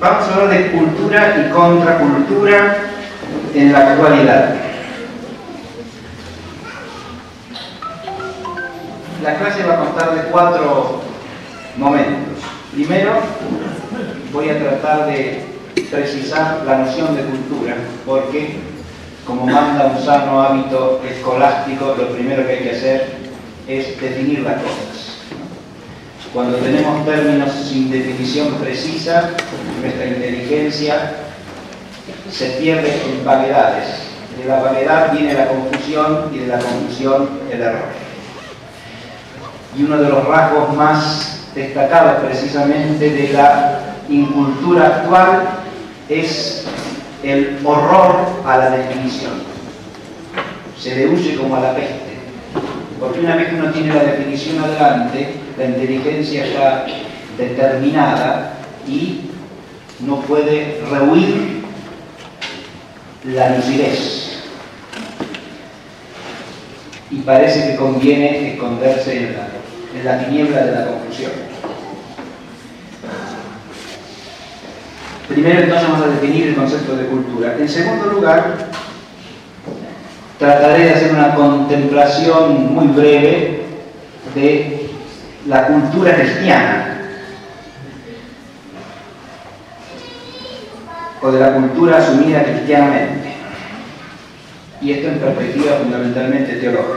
Vamos a hablar de cultura y contracultura en la actualidad. La clase va a constar de 4 momentos. Primero, voy a tratar de precisar la noción de cultura, porque, como manda un sano hábito escolástico, lo primero que hay que hacer es definir las cosas. Cuando tenemos términos sin definición precisa, nuestra inteligencia se pierde en vaguedades. De la vaguedad viene la confusión y de la confusión el error. Y uno de los rasgos más destacados precisamente de la incultura actual es el horror a la definición. Se le huye como a la peste. Porque una vez que uno tiene la definición adelante, la inteligencia está determinada y no puede rehuir la lucidez. Y parece que conviene esconderse en la tiniebla de la confusión. Primero entonces vamos a definir el concepto de cultura. En segundo lugar, trataré de hacer una contemplación muy breve de la cultura cristiana o de la cultura asumida cristianamente, y esto en perspectiva fundamentalmente teológica.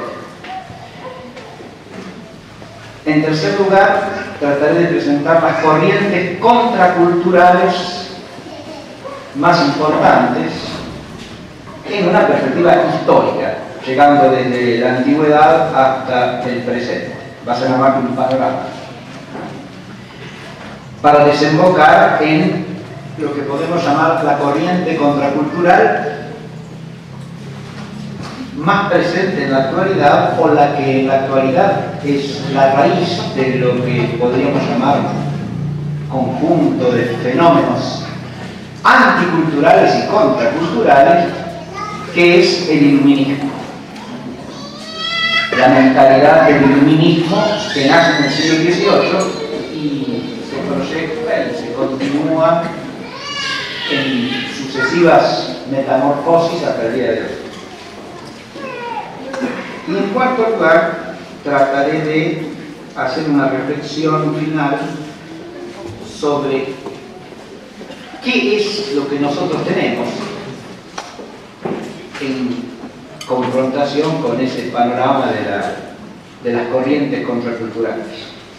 En tercer lugar, trataré de presentar las corrientes contraculturales más importantes en una perspectiva histórica, llegando desde la antigüedad hasta el presente. Va a ser nada más que un panorama, para desembocar en lo que podemos llamar la corriente contracultural más presente en la actualidad, o la que en la actualidad es la raíz de lo que podríamos llamar conjunto de fenómenos anticulturales y contraculturales, que es el iluminismo. La mentalidad del iluminismo, que nace en el siglo XVIII y se proyecta y se continúa en sucesivas metamorfosis hasta el día de hoy. Y en cuarto lugar, trataré de hacer una reflexión final sobre qué es lo que nosotros tenemos en confrontación con ese panorama de las corrientes contraculturales.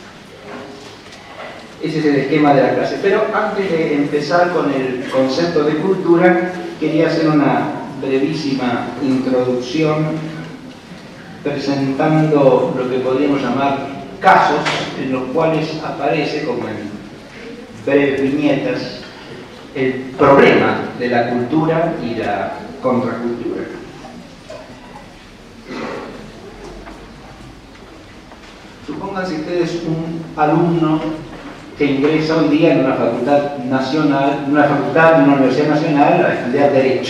Ese es el esquema de la clase. Pero antes de empezar con el concepto de cultura, quería hacer una brevísima introducción presentando lo que podríamos llamar casos en los cuales aparece, como en breves viñetas, el problema de la cultura y la contracultura. Supónganse ustedes un alumno que ingresa hoy día en una facultad nacional, en una universidad nacional, a estudiar Derecho.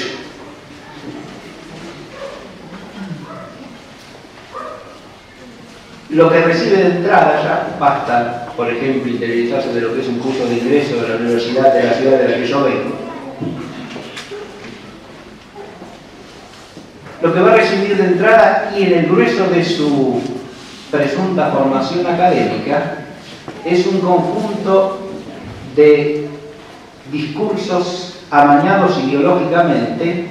Lo que recibe de entrada ya basta, por ejemplo, interiorizarse de lo que es un curso de ingreso de la universidad de la ciudad de la que yo vengo. Lo que va a recibir de entrada y en el grueso de su presunta formación académica es un conjunto de discursos amañados ideológicamente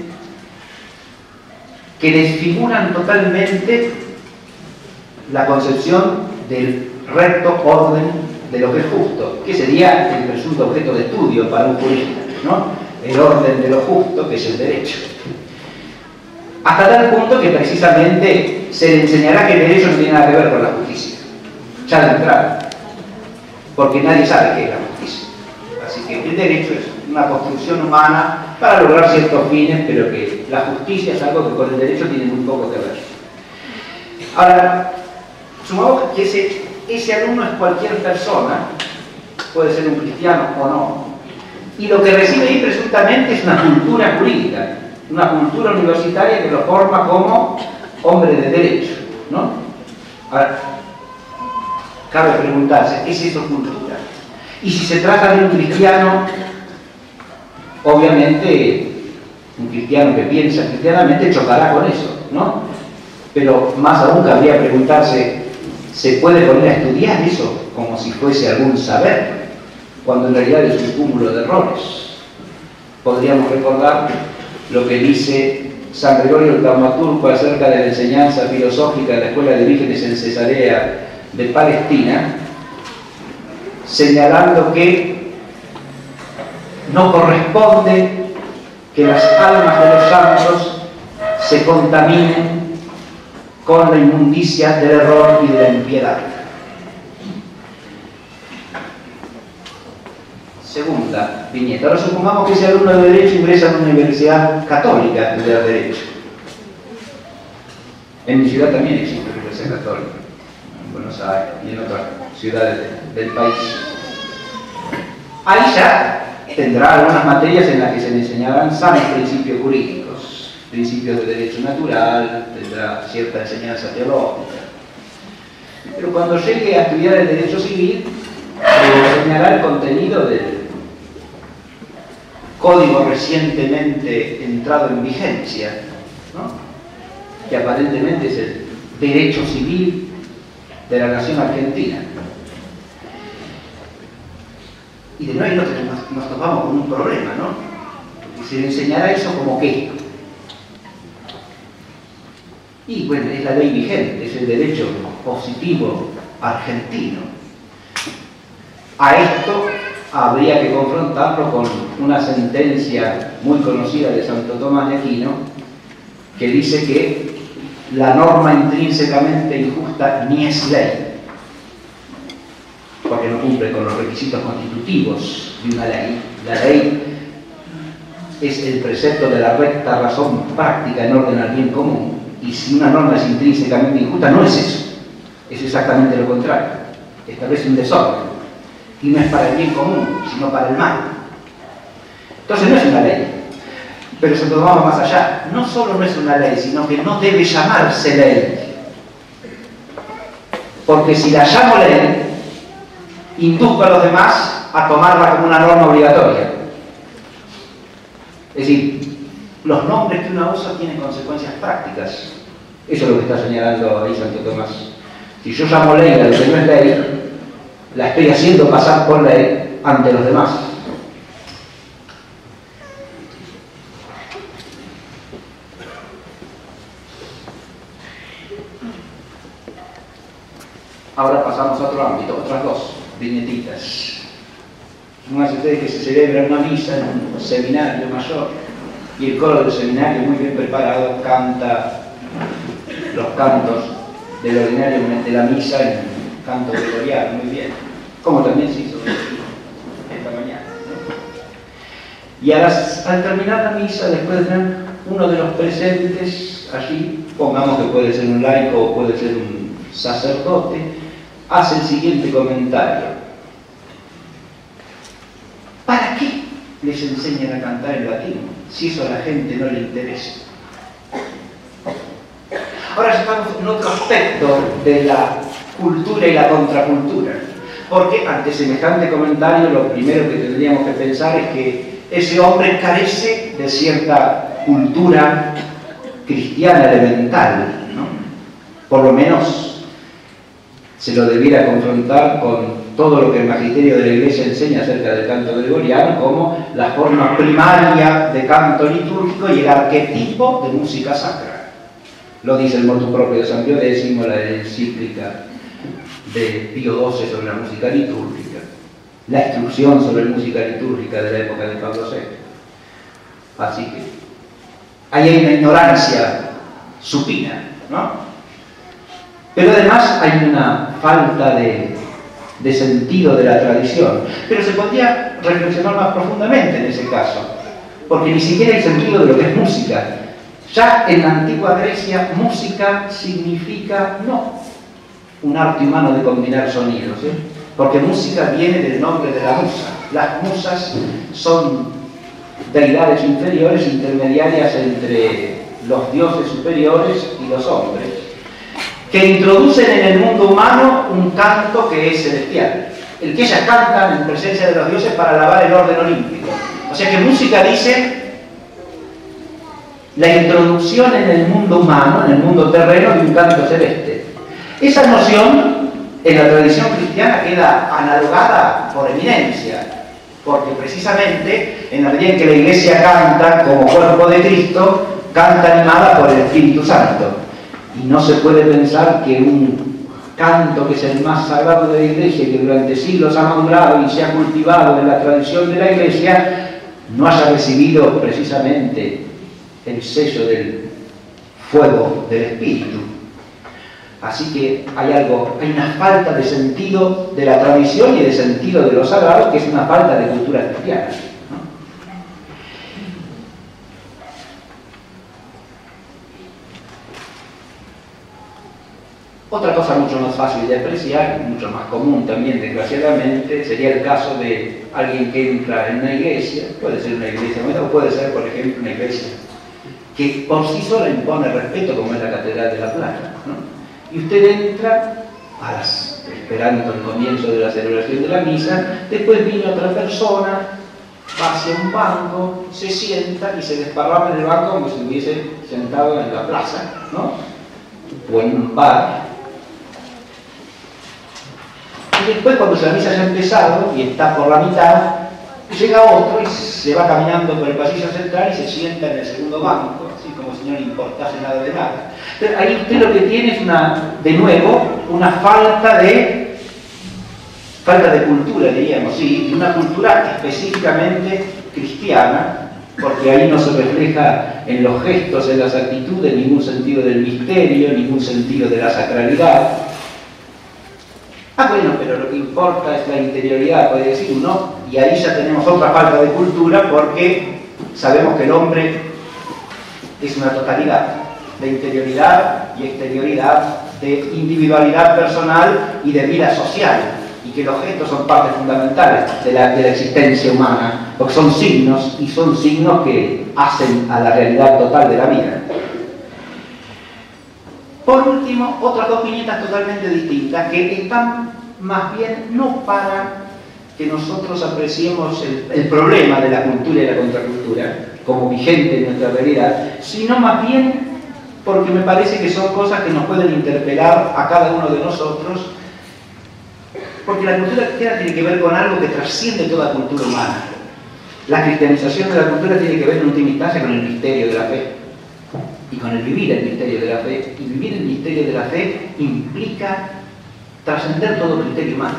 que desfiguran totalmente la concepción del recto orden de lo que es justo, que sería el presunto objeto de estudio para un jurista, ¿no? El orden de lo justo, que es el derecho. Hasta tal punto que precisamente se le enseñará que el derecho no tiene nada que ver con la justicia, ya de entrada, porque nadie sabe qué es la justicia. Así que el derecho es una construcción humana para lograr ciertos fines, pero que la justicia es algo que con el derecho tiene muy poco que ver. Ahora, supongamos que ese alumno es cualquier persona, puede ser un cristiano o no, y lo que recibe ahí presuntamente es una cultura jurídica, una cultura universitaria que lo forma como hombre de derecho, ¿no? Ahora, cabe preguntarse, ¿es eso cultura? Y si se trata de un cristiano, obviamente un cristiano que piensa cristianamente chocará con eso, ¿no? Pero más aún cabría preguntarse, ¿se puede poner a estudiar eso como si fuese algún saber, cuando en realidad es un cúmulo de errores? Podríamos recordar lo que dice San Gregorio el Taumaturgo acerca de la enseñanza filosófica de la Escuela de Vírgenes en Cesarea de Palestina, señalando que no corresponde que las almas de los santos se contaminen con la inmundicia del error y de la impiedad. Segunda viñeta. Ahora supongamos que ese alumno de Derecho ingresa en una universidad católica a estudiar Derecho. En mi ciudad también existe una universidad católica, en Buenos Aires y en otras ciudades del país. Ahí ya tendrá algunas materias en las que se le enseñarán sanos principios jurídicos, principios de derecho natural, tendrá cierta enseñanza teológica. Pero cuando llegue a estudiar el derecho civil, se enseñará el contenido del código recientemente entrado en vigencia, ¿no? Que aparentemente es el derecho civil de la nación argentina. Y de nuevo nos topamos con un problema, ¿no? Porque se le enseñará eso como qué. Y bueno, es la ley vigente, es el derecho positivo argentino. A esto habría que confrontarlo con una sentencia muy conocida de Santo Tomás de Aquino, que dice que la norma intrínsecamente injusta ni es ley, porque no cumple con los requisitos constitutivos de una ley. La ley es el precepto de la recta razón práctica en orden al bien común, y si una norma es intrínsecamente injusta, no es eso, es exactamente lo contrario, establece un desorden, y no es para el bien común, sino para el mal. Entonces no es una ley, pero se lo vamos más allá, no solo no es una ley, sino que no debe llamarse ley, porque si la llamo ley, induzco a los demás a tomarla como una norma obligatoria. Es decir, los nombres que uno usa tienen consecuencias prácticas. Eso es lo que está señalando ahí Santo Tomás. Si yo llamo ley a lo que no es ley, la estoy haciendo pasar por ley ante los demás. Ahora pasamos a otro ámbito, otras dos viñetitas. Supongan ustedes que se celebra una misa en un seminario mayor y el coro del seminario, muy bien preparado, canta los cantos del ordinario de la misa en canto gregoriano, muy bien, como también se hizo esta mañana, ¿no? Y al terminar la misa, después de tener uno de los presentes allí, pongamos que puede ser un laico o puede ser un sacerdote, hace el siguiente comentario: ¿para qué les enseñan a cantar en latín si eso a la gente no le interesa? Ahora estamos en otro aspecto de la cultura y la contracultura, porque ante semejante comentario lo primero que tendríamos que pensar es que ese hombre carece de cierta cultura cristiana elemental, ¿no? Por lo menos se lo debiera confrontar con todo lo que el magisterio de la Iglesia enseña acerca del canto gregoriano como la forma primaria de canto litúrgico y el arquetipo de música sacra. Lo dice el motu propio de San Pío X, la encíclica de Pío XII sobre la música litúrgica, la instrucción sobre música litúrgica de la época de Pablo VI. Así que ahí hay una ignorancia supina, ¿no? Pero además hay una falta de sentido de la tradición. Pero se podría reflexionar más profundamente en ese caso, porque ni siquiera hay sentido de lo que es música. Ya en la antigua Grecia, música significa no un arte humano de combinar sonidos, ¿eh? Porque música viene del nombre de la musa. Las musas son deidades inferiores, intermediarias entre los dioses superiores y los hombres, que introducen en el mundo humano un canto que es celestial, el que ellas cantan en presencia de los dioses para alabar el orden olímpico. O sea que música dice la introducción en el mundo humano, en el mundo terreno de un canto celeste. Esa noción en la tradición cristiana queda analogada por eminencia, porque precisamente en la medida en que la Iglesia canta como cuerpo de Cristo, canta animada por el Espíritu Santo. Y no se puede pensar que un canto que es el más sagrado de la Iglesia y que durante siglos ha madurado y se ha cultivado en la tradición de la Iglesia, no haya recibido precisamente el sello del fuego del Espíritu. Así que hay una falta de sentido de la tradición y de sentido de lo sagrado, que es una falta de cultura cristiana, ¿no? Otra cosa mucho más fácil de apreciar, mucho más común también, desgraciadamente, sería el caso de alguien que entra en una iglesia, puede ser una iglesia o puede ser, por ejemplo, una iglesia que por sí sola impone respeto, como es la Catedral de La Plata, ¿no? Y usted entra esperando el comienzo de la celebración de la misa, después viene otra persona, va hacia un banco, se sienta y se desparrama en el banco como si hubiese sentado en la plaza, ¿no? O en un bar. Y después, cuando la misa ya ha empezado y está por la mitad, llega otro y se va caminando por el pasillo central y se sienta en el segundo banco, así como si no le importase nada de nada. Entonces, ahí usted lo que tiene es de nuevo, una falta de cultura, diríamos, sí, una cultura específicamente cristiana, porque ahí no se refleja en los gestos, en las actitudes, ningún sentido del misterio, ningún sentido de la sacralidad. Bueno, pero lo que importa es la interioridad, puede decir uno, y ahí ya tenemos otra falta de cultura, porque sabemos que el hombre es una totalidad de interioridad y exterioridad, de individualidad personal y de vida social, y que los gestos son partes fundamentales de la existencia humana, porque son signos, y son signos que hacen a la realidad total de la vida. Por último, otras dos viñetas totalmente distintas, que están más bien no para que nosotros apreciemos el problema de la cultura y la contracultura como vigente en nuestra realidad, sino más bien porque me parece que son cosas que nos pueden interpelar a cada uno de nosotros, porque la cultura cristiana tiene que ver con algo que trasciende toda cultura humana. La cristianización de la cultura tiene que ver en última instancia con el misterio de la fe y con el vivir el misterio de la fe. Y vivir el misterio de la fe implica trascender todo criterio humano.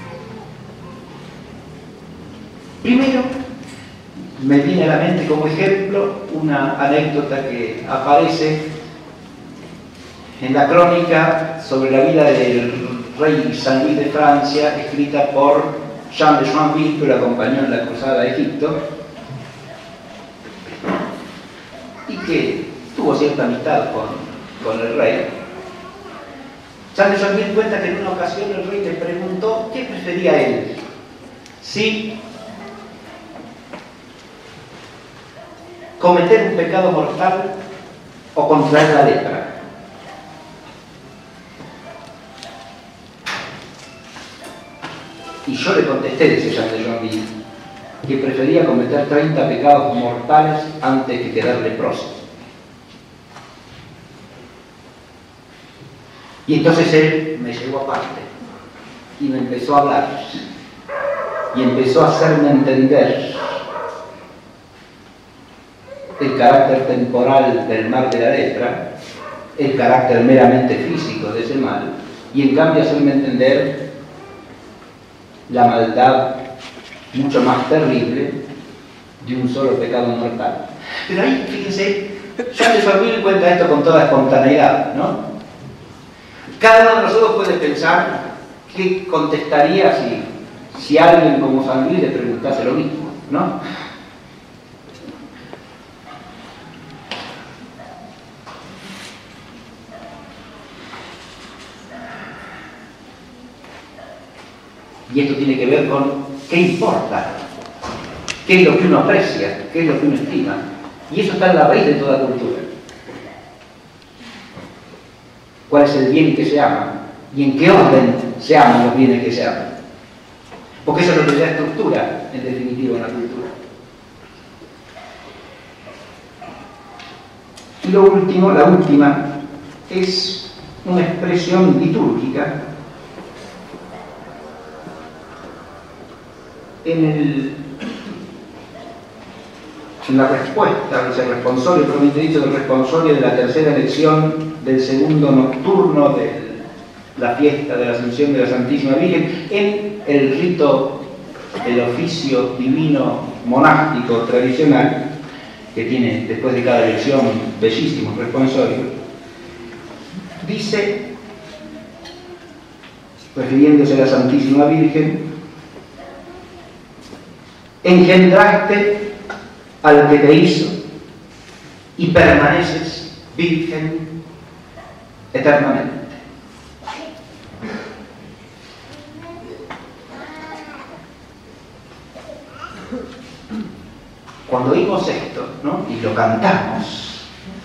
Primero, me viene a la mente como ejemplo una anécdota que aparece en la crónica sobre la vida del rey San Luis de Francia, escrita por Jean de Joinville, que lo acompañó en la cruzada a Egipto, y que tuvo cierta amistad con el rey. Jean de Joinville cuenta que en una ocasión el rey le preguntó qué prefería él, si cometer un pecado mortal o contraer la lepra. Y yo le contesté, dice Jean de Joinville, que prefería cometer 30 pecados mortales antes que quedar leproso. Y entonces él me llevó aparte y me empezó a hablar y empezó a hacerme entender el carácter temporal del mal de la lepra, el carácter meramente físico de ese mal, y en cambio hacerme entender la maldad mucho más terrible de un solo pecado mortal. Pero ahí, fíjense, Jean de Joinville cuenta esto con toda espontaneidad, ¿no? Cada uno de nosotros puede pensar qué contestaría si alguien como San Luis le preguntase lo mismo, ¿no? Y esto tiene que ver con qué importa, qué es lo que uno aprecia, qué es lo que uno estima. Y eso está en la raíz de toda cultura. ¿Cuál es el bien que se ama? ¿Y en qué orden se aman los bienes que se aman? Porque eso es lo que da estructura, en definitiva, a una cultura. Y lo último, la última, es una expresión litúrgica en la respuesta, ese responsorio, propiamente dicho, del responsorio de la tercera lección del segundo nocturno de la fiesta de la Asunción de la Santísima Virgen, en el rito del oficio divino monástico tradicional, que tiene después de cada lección bellísimos responsorios, dice, refiriéndose a la Santísima Virgen: engendraste al que te hizo y permaneces virgen eternamente. Cuando oímos esto, ¿no?, y lo cantamos,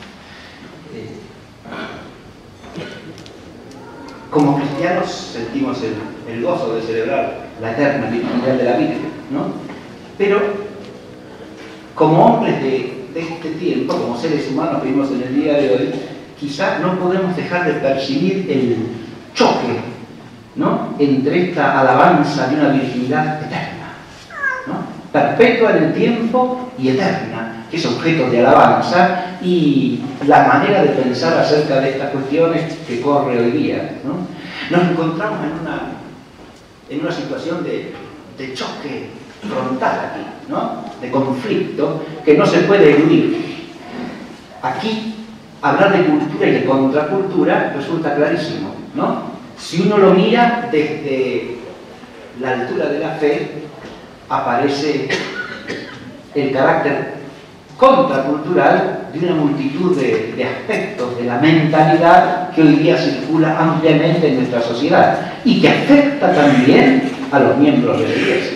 como cristianos sentimos el gozo de celebrar la eterna virginidad de la Virgen, ¿no? Pero como hombres de este tiempo, como seres humanos que vivimos en el día de hoy, quizás no podemos dejar de percibir el choque, ¿no?, entre esta alabanza de una virginidad eterna, ¿no?, perpetua en el tiempo y eterna, que es objeto de alabanza, y la manera de pensar acerca de estas cuestiones que corre hoy día, ¿no? Nos encontramos en una situación de choque frontal aquí, ¿no?, de conflicto que no se puede eludir. Aquí hablar de cultura y de contracultura resulta clarísimo, ¿no? Si uno lo mira desde la altura de la fe, aparece el carácter contracultural de una multitud de aspectos de la mentalidad que hoy día circula ampliamente en nuestra sociedad y que afecta también a los miembros de la Iglesia.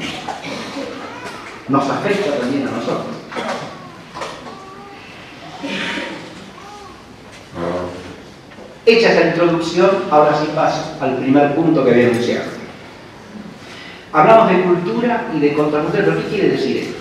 Nos afecta también a nosotros. Hecha esta introducción, ahora sí paso al primer punto que había anunciado. Hablamos de cultura y de contracultura, pero ¿qué quiere decir esto?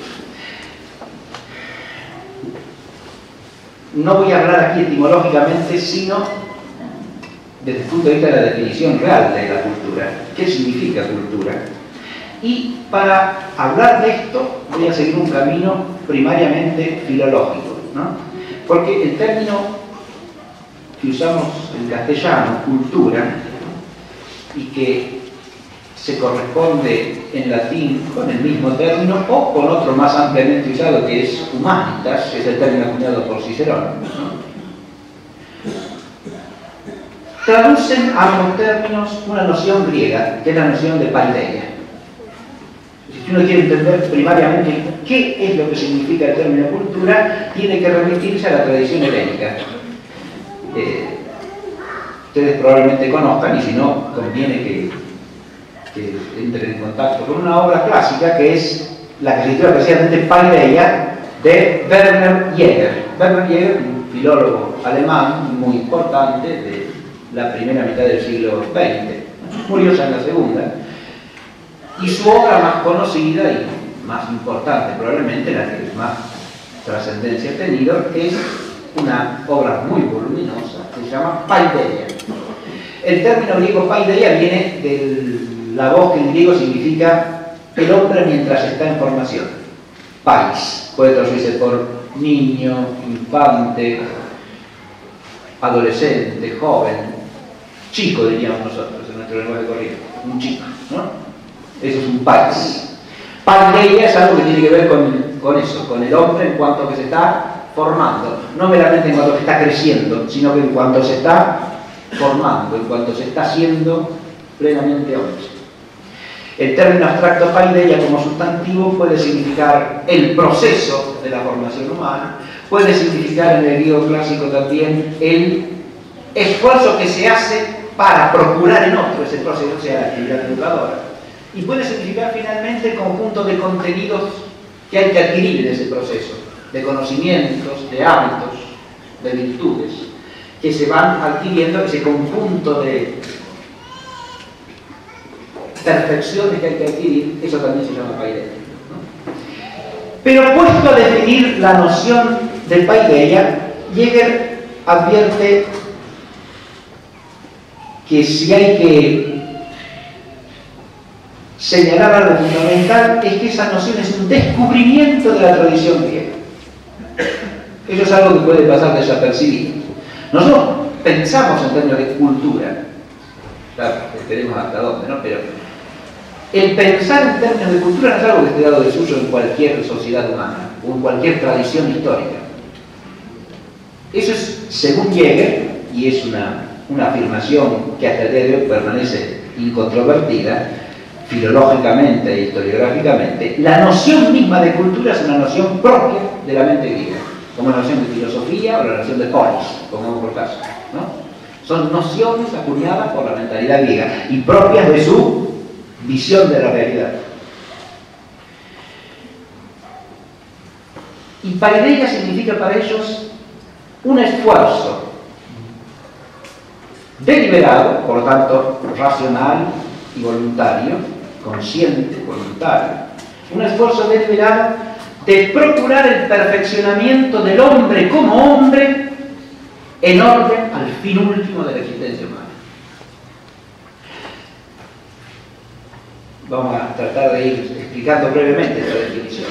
No voy a hablar aquí etimológicamente, sino desde el punto de vista de la definición real de la cultura. ¿Qué significa cultura? Y para hablar de esto voy a seguir un camino primariamente filológico, ¿no? Porque el término que usamos en castellano, cultura, y que se corresponde en latín con el mismo término o con otro más ampliamente usado que es humanitas, es el término acuñado por Cicerón, ¿no? Traducen a ambos términos una noción griega, que es la noción de paideia. Si uno quiere entender primariamente qué es lo que significa el término cultura, tiene que remitirse a la tradición helénica. Ustedes probablemente conozcan, y si no, conviene que entren en contacto con una obra clásica que es la que se titula precisamente Paideia, de Werner Jäger. Werner Jäger, un filólogo alemán muy importante de la primera mitad del siglo XX, murió ya en la segunda, y su obra más conocida y más importante, probablemente la que más trascendencia ha tenido, es una obra muy voluminosa que se llama Paideia. El término griego Paideia viene de la voz que en griego significa el hombre mientras está en formación. Pais, puede traducirse por niño, infante, adolescente, joven, chico diríamos nosotros en nuestro lenguaje corriente, un chico, ¿no? Eso es un pais. Paideia es algo que tiene que ver con eso, con el hombre en cuanto que se está formando, no meramente en cuanto que está creciendo, sino que en cuanto se está formando, en cuanto se está haciendo plenamente hombre. El término abstracto paideia como sustantivo puede significar el proceso de la formación humana, puede significar en el griego clásico también el esfuerzo que se hace para procurar en otro ese proceso, o sea, la actividad educadora. Y puede significar finalmente el conjunto de contenidos que hay que adquirir en ese proceso, de conocimientos, de hábitos, de virtudes, que se van adquiriendo, ese conjunto de perfecciones que hay que adquirir, eso también se llama paideia, ¿no? Pero puesto a definir la noción de paideia, Jäger advierte que si hay que señalar algo fundamental es que esa noción es un descubrimiento de la tradición griega. Eso es algo que puede pasar desapercibido. Nosotros pensamos en términos de cultura, claro, veremos hasta dónde, ¿no? Pero el pensar en términos de cultura no es algo que esté dado desuso en cualquier sociedad humana o en cualquier tradición histórica. Eso es, según Jäger, y es una afirmación que hasta el día de hoy permanece incontrovertida, filológicamente e historiográficamente, la noción misma de cultura es una noción propia de la mente griega, como la noción de filosofía o la noción de polis, pongamos por caso, ¿no? Son nociones acuñadas por la mentalidad griega y propias de su visión de la realidad. Y paideia significa para ellos un esfuerzo deliberado, por lo tanto racional y voluntario, consciente, voluntario, un esfuerzo deliberado de procurar el perfeccionamiento del hombre como hombre en orden al fin último de la existencia humana. Vamos a tratar de ir explicando brevemente esta definición.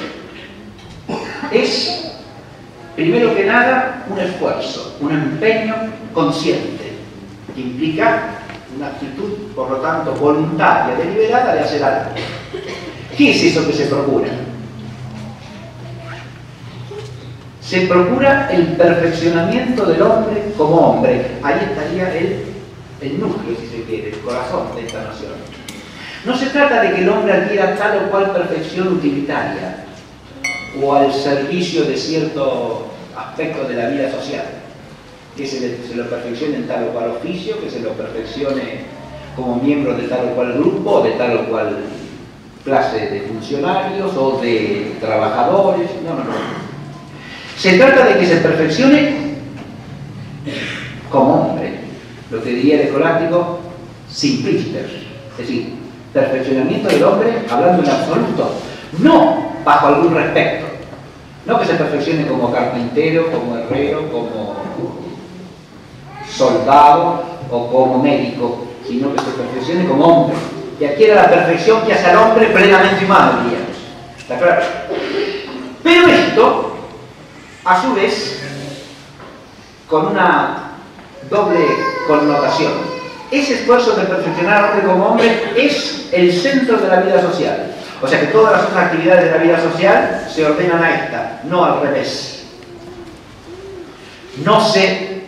Es, primero que nada, un esfuerzo, un empeño consciente, que implica una actitud, por lo tanto, voluntaria, deliberada de hacer algo. ¿Qué es eso que se procura? Se procura el perfeccionamiento del hombre como hombre. Ahí estaría el núcleo, si se quiere, el corazón de esta noción. No se trata de que el hombre adquiera tal o cual perfección utilitaria o al servicio de cierto aspecto de la vida social, que se lo perfeccione en tal o cual oficio, que se lo perfeccione como miembro de tal o cual grupo, o de tal o cual clase de funcionarios o de trabajadores. No. Se trata de que se perfeccione como hombre, lo que diría el escolástico simpliciter, es decir, perfeccionamiento del hombre hablando en absoluto, no bajo algún respecto, no que se perfeccione como carpintero, como herrero, como soldado o como médico, sino que se perfeccione como hombre, que adquiera la perfección que hace al hombre plenamente humano, diríamos. ¿Está claro? Pero esto, a su vez, con una doble connotación. Ese esfuerzo de perfeccionar al hombre como hombre es el centro de la vida social. O sea que todas las otras actividades de la vida social se ordenan a esta, no al revés. No se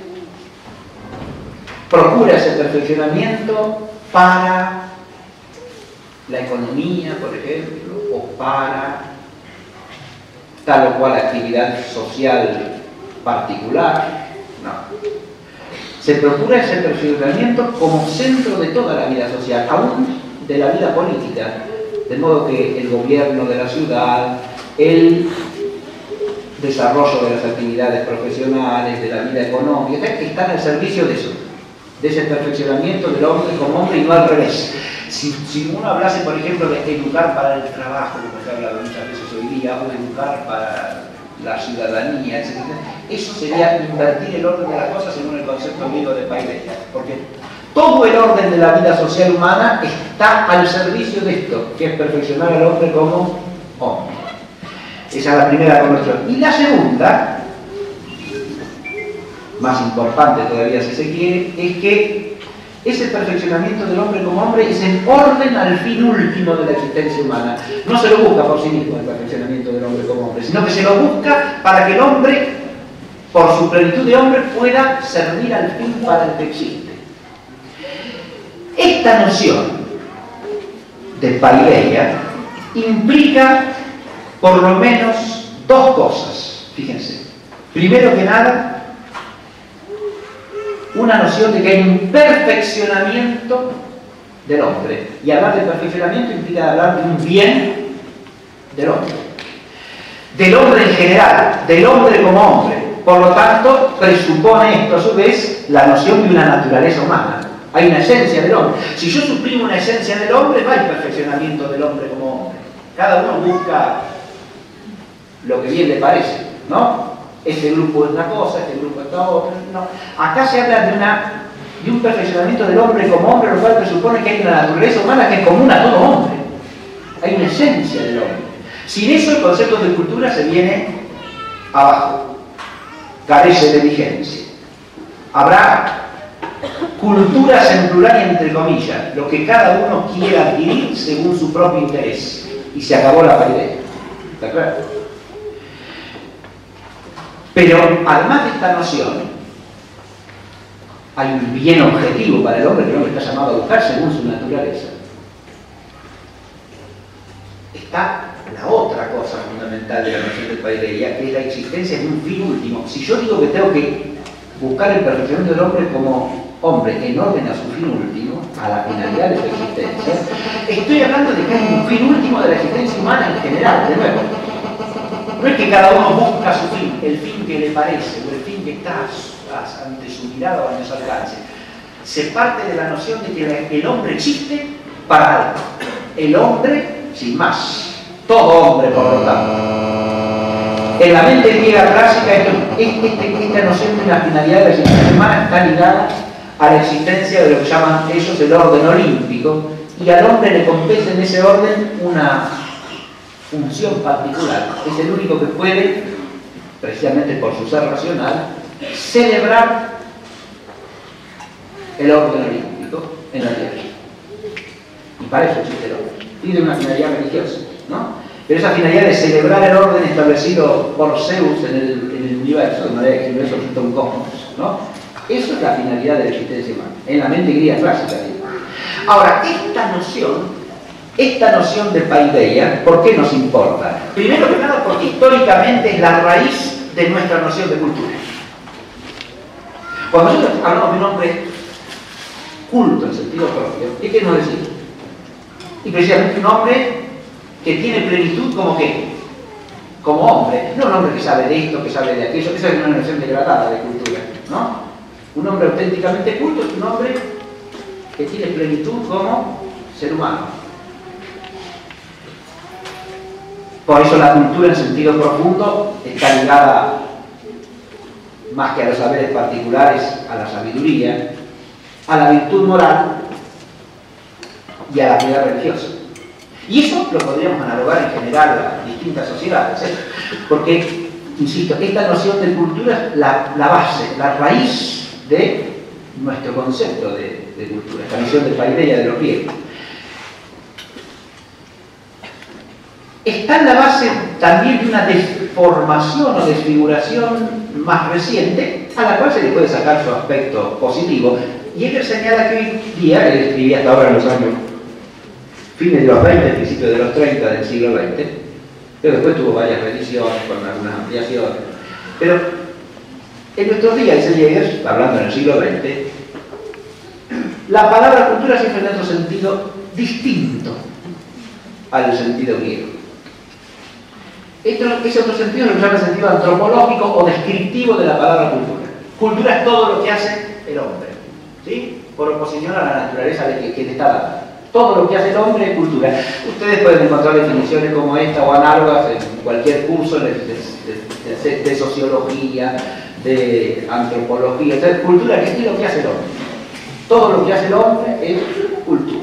procura ese perfeccionamiento para la economía, por ejemplo, o para tal o cual actividad social particular. No. Se procura ese perfeccionamiento como centro de toda la vida social, aún de la vida política, de modo que el gobierno de la ciudad, el desarrollo de las actividades profesionales, de la vida económica, están al servicio de eso, de ese perfeccionamiento del hombre como hombre y no al revés. Si uno hablase, por ejemplo, de educar para el trabajo, como se ha hablado muchas veces hoy día, o educar para la ciudadanía, etc., eso sería invertir el orden de las cosas según el concepto griego de paideia, porque todo el orden de la vida social humana está al servicio de esto, que es perfeccionar al hombre como hombre. Esa es la primera connotación. Y la segunda, más importante todavía si se quiere, es que ese perfeccionamiento del hombre como hombre es en orden al fin último de la existencia humana. No se lo busca por sí mismo el perfeccionamiento del hombre como hombre, sino que se lo busca para que el hombre, por su plenitud de hombre, pueda servir al fin para el que existe. Esta noción de paideia implica por lo menos dos cosas, fíjense. Primero que nada, una noción de que hay un perfeccionamiento del hombre. Y hablar de perfeccionamiento implica hablar de un bien del hombre. Del hombre en general, del hombre como hombre. Por lo tanto, presupone esto a su vez la noción de una naturaleza humana. Hay una esencia del hombre. Si yo suprimo una esencia del hombre, no hay perfeccionamiento del hombre como hombre. Cada uno busca lo que bien le parece, ¿no? este grupo es una cosa, este grupo es la otra. No. Acá se habla de un perfeccionamiento del hombre como hombre, lo cual presupone que hay una naturaleza humana que es común a todo hombre. Hay una esencia del hombre. Sin eso el concepto de cultura se viene abajo, carece de vigencia. Habrá culturas en plural y entre comillas, lo que cada uno quiera adquirir según su propio interés. Y se acabó la paideia. ¿Está claro? Pero además de esta noción, hay un bien objetivo para el hombre que el hombre está llamado a buscar según su naturaleza. Está la otra cosa fundamental de la noción de paideia, que es la existencia de un fin último. Si yo digo que tengo que buscar el perfeccionamiento del hombre como hombre en orden a su fin último, a la finalidad de su existencia, estoy hablando de que hay un fin último de la existencia humana en general, de nuevo. No es que cada uno busca su fin, el fin que le parece, o el fin que está ante su mirada o ante su alcance. Se parte de la noción de que el hombre existe para algo. El hombre, sin más. Todo hombre, por lo tanto. En la mente griega clásica, esta noción de la finalidad de la existencia humana está ligada a la existencia de lo que llaman ellos el orden olímpico, y al hombre le compete en ese orden una función particular. Es el único que puede, precisamente por su ser racional, celebrar el orden olímpico en la tierra. Y para eso existe el hombre. Tiene una finalidad religiosa, ¿no? Pero esa finalidad de celebrar el orden establecido por Zeus en el universo, de manera que el universo resulta un cosmos, ¿no? Eso es la finalidad de la existencia humana, en la mente griega clásica. Ahora, esta noción de paideia, ¿por qué nos importa? Primero que nada, porque históricamente es la raíz de nuestra noción de cultura. Cuando nosotros hablamos de un hombre culto en sentido propio, ¿qué queremos decir? Y precisamente un hombre que tiene plenitud como qué, como hombre, no un hombre que sabe de esto, que sabe de aquello. Esa es una noción degradada de cultura, ¿no? Un hombre auténticamente culto es un hombre que tiene plenitud como ser humano. Por eso la cultura en sentido profundo está ligada, más que a los saberes particulares, a la sabiduría, a la virtud moral y a la piedad religiosa. Y eso lo podríamos analogar en general a distintas sociedades, ¿eh? Porque, insisto, esta noción de cultura es la base, la raíz de nuestro concepto de cultura, esta noción de paideia de los griegos. Está en la base también de una deformación o desfiguración más reciente, a la cual se le puede sacar su aspecto positivo. Y Hegel señala que hoy día, él escribía hasta ahora en los años fines de los 20, principios de los 30 del siglo XX, pero después tuvo varias reediciones con algunas ampliaciones. Pero en nuestros días, dice Hegel, hablando en el siglo XX, la palabra cultura siempre tiene otro sentido distinto al sentido griego. Ese otro sentido es lo que se llama el sentido antropológico o descriptivo de la palabra cultura. Cultura es todo lo que hace el hombre, ¿sí? Por oposición a la naturaleza que le está dando. Todo lo que hace el hombre es cultura. Ustedes pueden encontrar definiciones como esta o análogas en cualquier curso de sociología, de antropología. Entonces, cultura, ¿qué es lo que hace el hombre? Todo lo que hace el hombre es cultura.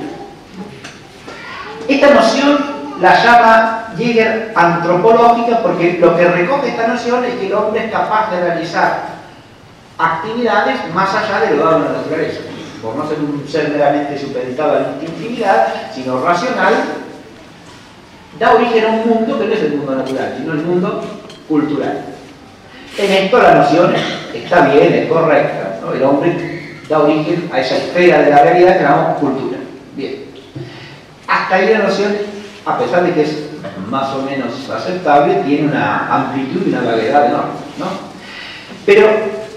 Esta noción la llama Hegel antropológica porque lo que recoge esta noción es que el hombre es capaz de realizar actividades más allá de lo dado en la naturaleza. Por no ser un ser meramente supeditado a la instintividad, sino racional, da origen a un mundo que no es el mundo natural, sino el mundo cultural. En esto la noción está bien, es correcta, ¿no? El hombre da origen a esa esfera de la realidad que llamamos cultura. Bien. Hasta ahí la noción, a pesar de que es más o menos aceptable, tiene una amplitud y una vaguedad enorme, ¿no? Pero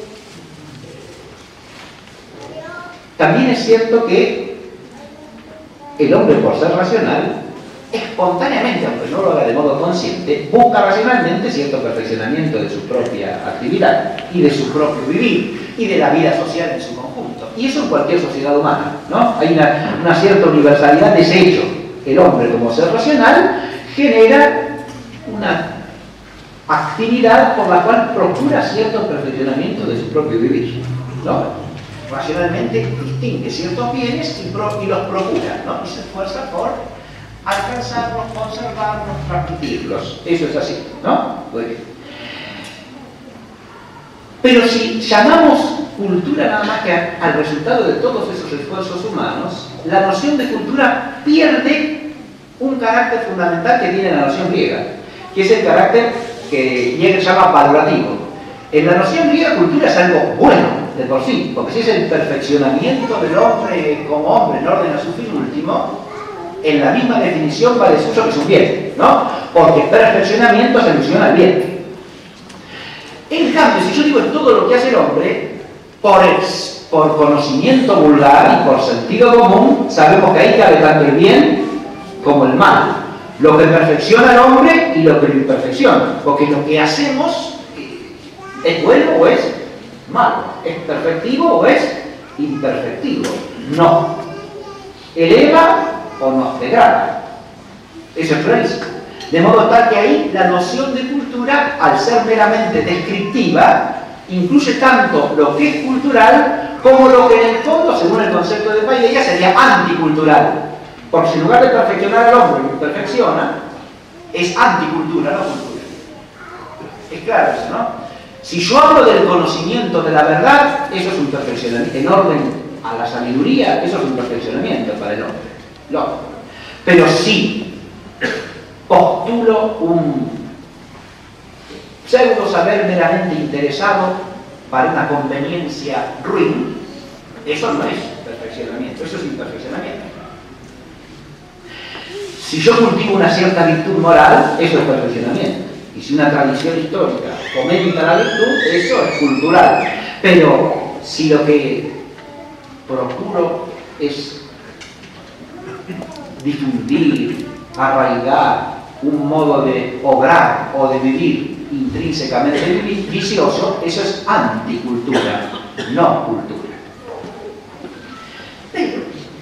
también es cierto que el hombre, por ser racional, espontáneamente, aunque no lo haga de modo consciente, busca racionalmente cierto perfeccionamiento de su propia actividad y de su propio vivir y de la vida social en su conjunto. Y eso en cualquier sociedad humana, ¿no? Hay una cierta universalidad de ese hecho. El hombre, como ser racional, genera una actividad por la cual procura cierto perfeccionamiento de su propio vivir, ¿no? Racionalmente distingue ciertos bienes y los procura, ¿no? Y se esfuerza por alcanzarlos, conservarlos, transmitirlos. Eso es así, ¿no? Muy bien. Pero si llamamos cultura nada más que al resultado de todos esos esfuerzos humanos, la noción de cultura pierde un carácter fundamental que tiene la noción griega, que es el carácter que Hegel llama valorativo. En la noción griega, cultura es algo bueno de por sí, porque si es el perfeccionamiento del hombre como hombre en orden a su fin último, en la misma definición va de suyo que es un bien, ¿no? Porque perfeccionamiento se alusiona al bien. En cambio, si yo digo en todo lo que hace el hombre, por conocimiento vulgar y por sentido común, sabemos que ahí cabe tanto el bien como el mal. Lo que perfecciona al hombre y lo que lo imperfecciona. Porque lo que hacemos es bueno o es malo, es perfectivo o es imperfectivo. No. Eleva o nos degrada. Eso es clarísimo. De modo tal que ahí la noción de cultura, al ser meramente descriptiva, incluye tanto lo que es cultural como lo que en el fondo, según el concepto de Paideia, sería anticultural. Porque si en lugar de perfeccionar al hombre lo perfecciona, es anticultura, no cultura. Es claro eso, ¿no? Si yo hablo del conocimiento de la verdad, eso es un perfeccionamiento. En orden a la sabiduría, eso es un perfeccionamiento para el hombre. Lógico. Pero si postulo un pseudo saber meramente interesado para una conveniencia ruin, eso no es perfeccionamiento, eso es imperfeccionamiento. Si yo cultivo una cierta virtud moral, eso es perfeccionamiento. Y si una tradición histórica fomenta la virtud, eso es cultural. Pero si lo que procuro es difundir, arraigar un modo de obrar o de vivir intrínsecamente vicioso, eso es anticultura, no cultura. Pero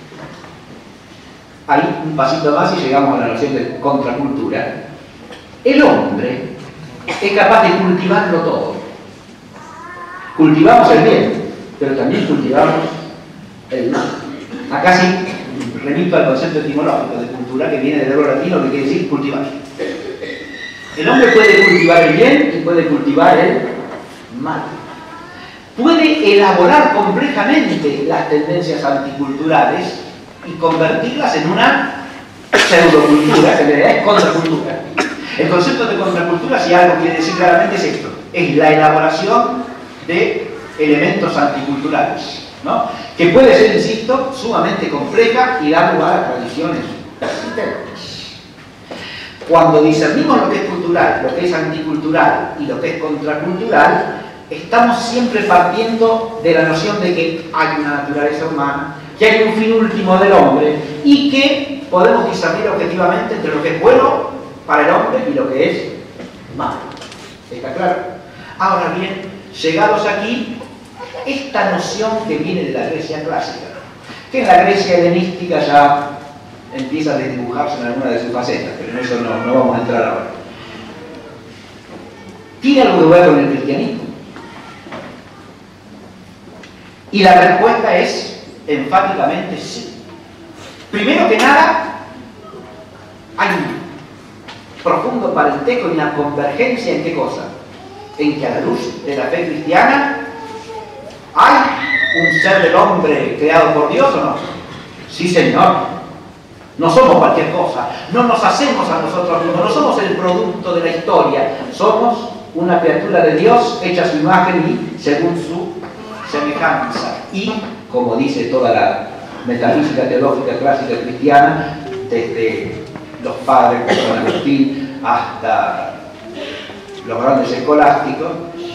ahí un pasito más y llegamos a la noción de contracultura. El hombre es capaz de cultivarlo todo. Cultivamos el bien, pero también cultivamos el mal. Acá sí remito al concepto etimológico de cultura, que viene del verbo latino, que quiere decir cultivar. El hombre puede cultivar el bien y puede cultivar el mal. Puede elaborar complejamente las tendencias anticulturales y convertirlas en una pseudocultura, que en realidad es contracultura. El concepto de contracultura, si algo quiere decir claramente, es esto: es la elaboración de elementos anticulturales, ¿no? Que puede ser, insisto, sumamente compleja y dar lugar a tradiciones persistentes. Cuando discernimos lo que es cultural, lo que es anticultural y lo que es contracultural, estamos siempre partiendo de la noción de que hay una naturaleza humana, que hay un fin último del hombre y que podemos discernir objetivamente entre lo que es bueno para el hombre y lo que es malo. ¿Está claro? Ahora bien, llegados aquí, esta noción que viene de la Grecia clásica, que en la Grecia helenística ya empieza a desdibujarse en alguna de sus facetas, pero en eso no vamos a entrar ahora. ¿Tiene algo que ver con el cristianismo? Y la respuesta es enfáticamente sí. Primero que nada, hay un profundo parentesco y una convergencia en qué cosa. En que a la luz de la fe cristiana hay un ser del hombre creado por Dios, ¿o no? Sí, señor. No somos cualquier cosa, no nos hacemos a nosotros mismos, no somos el producto de la historia, somos una criatura de Dios hecha a su imagen y según su semejanza. Y, como dice toda la metafísica teológica clásica cristiana, desde los padres como San Agustín hasta los grandes escolásticos,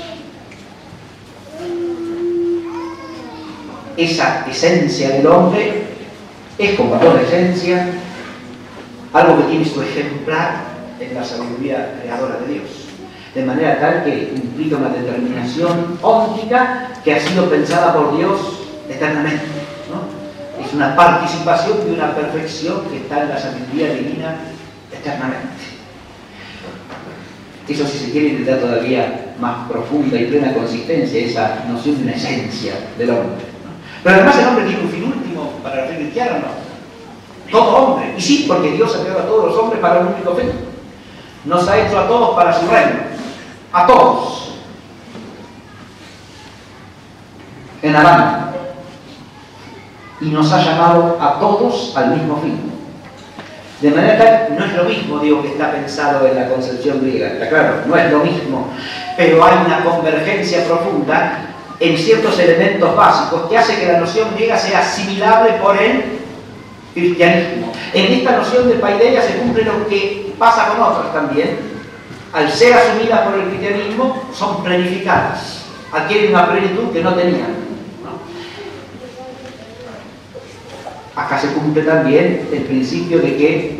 esa esencia del hombre es, como toda esencia, algo que tiene su ejemplar en la sabiduría creadora de Dios, de manera tal que implica una determinación óntica que ha sido pensada por Dios eternamente, ¿no? Es una participación de una perfección que está en la sabiduría divina eternamente. Eso, si se quiere, le da todavía más profunda y plena consistencia esa noción de una esencia del hombre. Pero además el hombre tiene un fin último para el fe cristiano, ¿no? Todo hombre. Y sí, porque Dios ha creado a todos los hombres para un único fin. Nos ha hecho a todos para su reino. A todos. En Adán. Y nos ha llamado a todos al mismo fin. De manera tal, no es lo mismo, digo, que está pensado en la concepción griega, está claro, no es lo mismo, pero hay una convergencia profunda en ciertos elementos básicos que hace que la noción griega sea asimilable por el cristianismo. En esta noción de paideia se cumple lo que pasa con otras también. Al ser asumidas por el cristianismo, son plenificadas, adquieren una plenitud que no tenían. Acá se cumple también el principio de que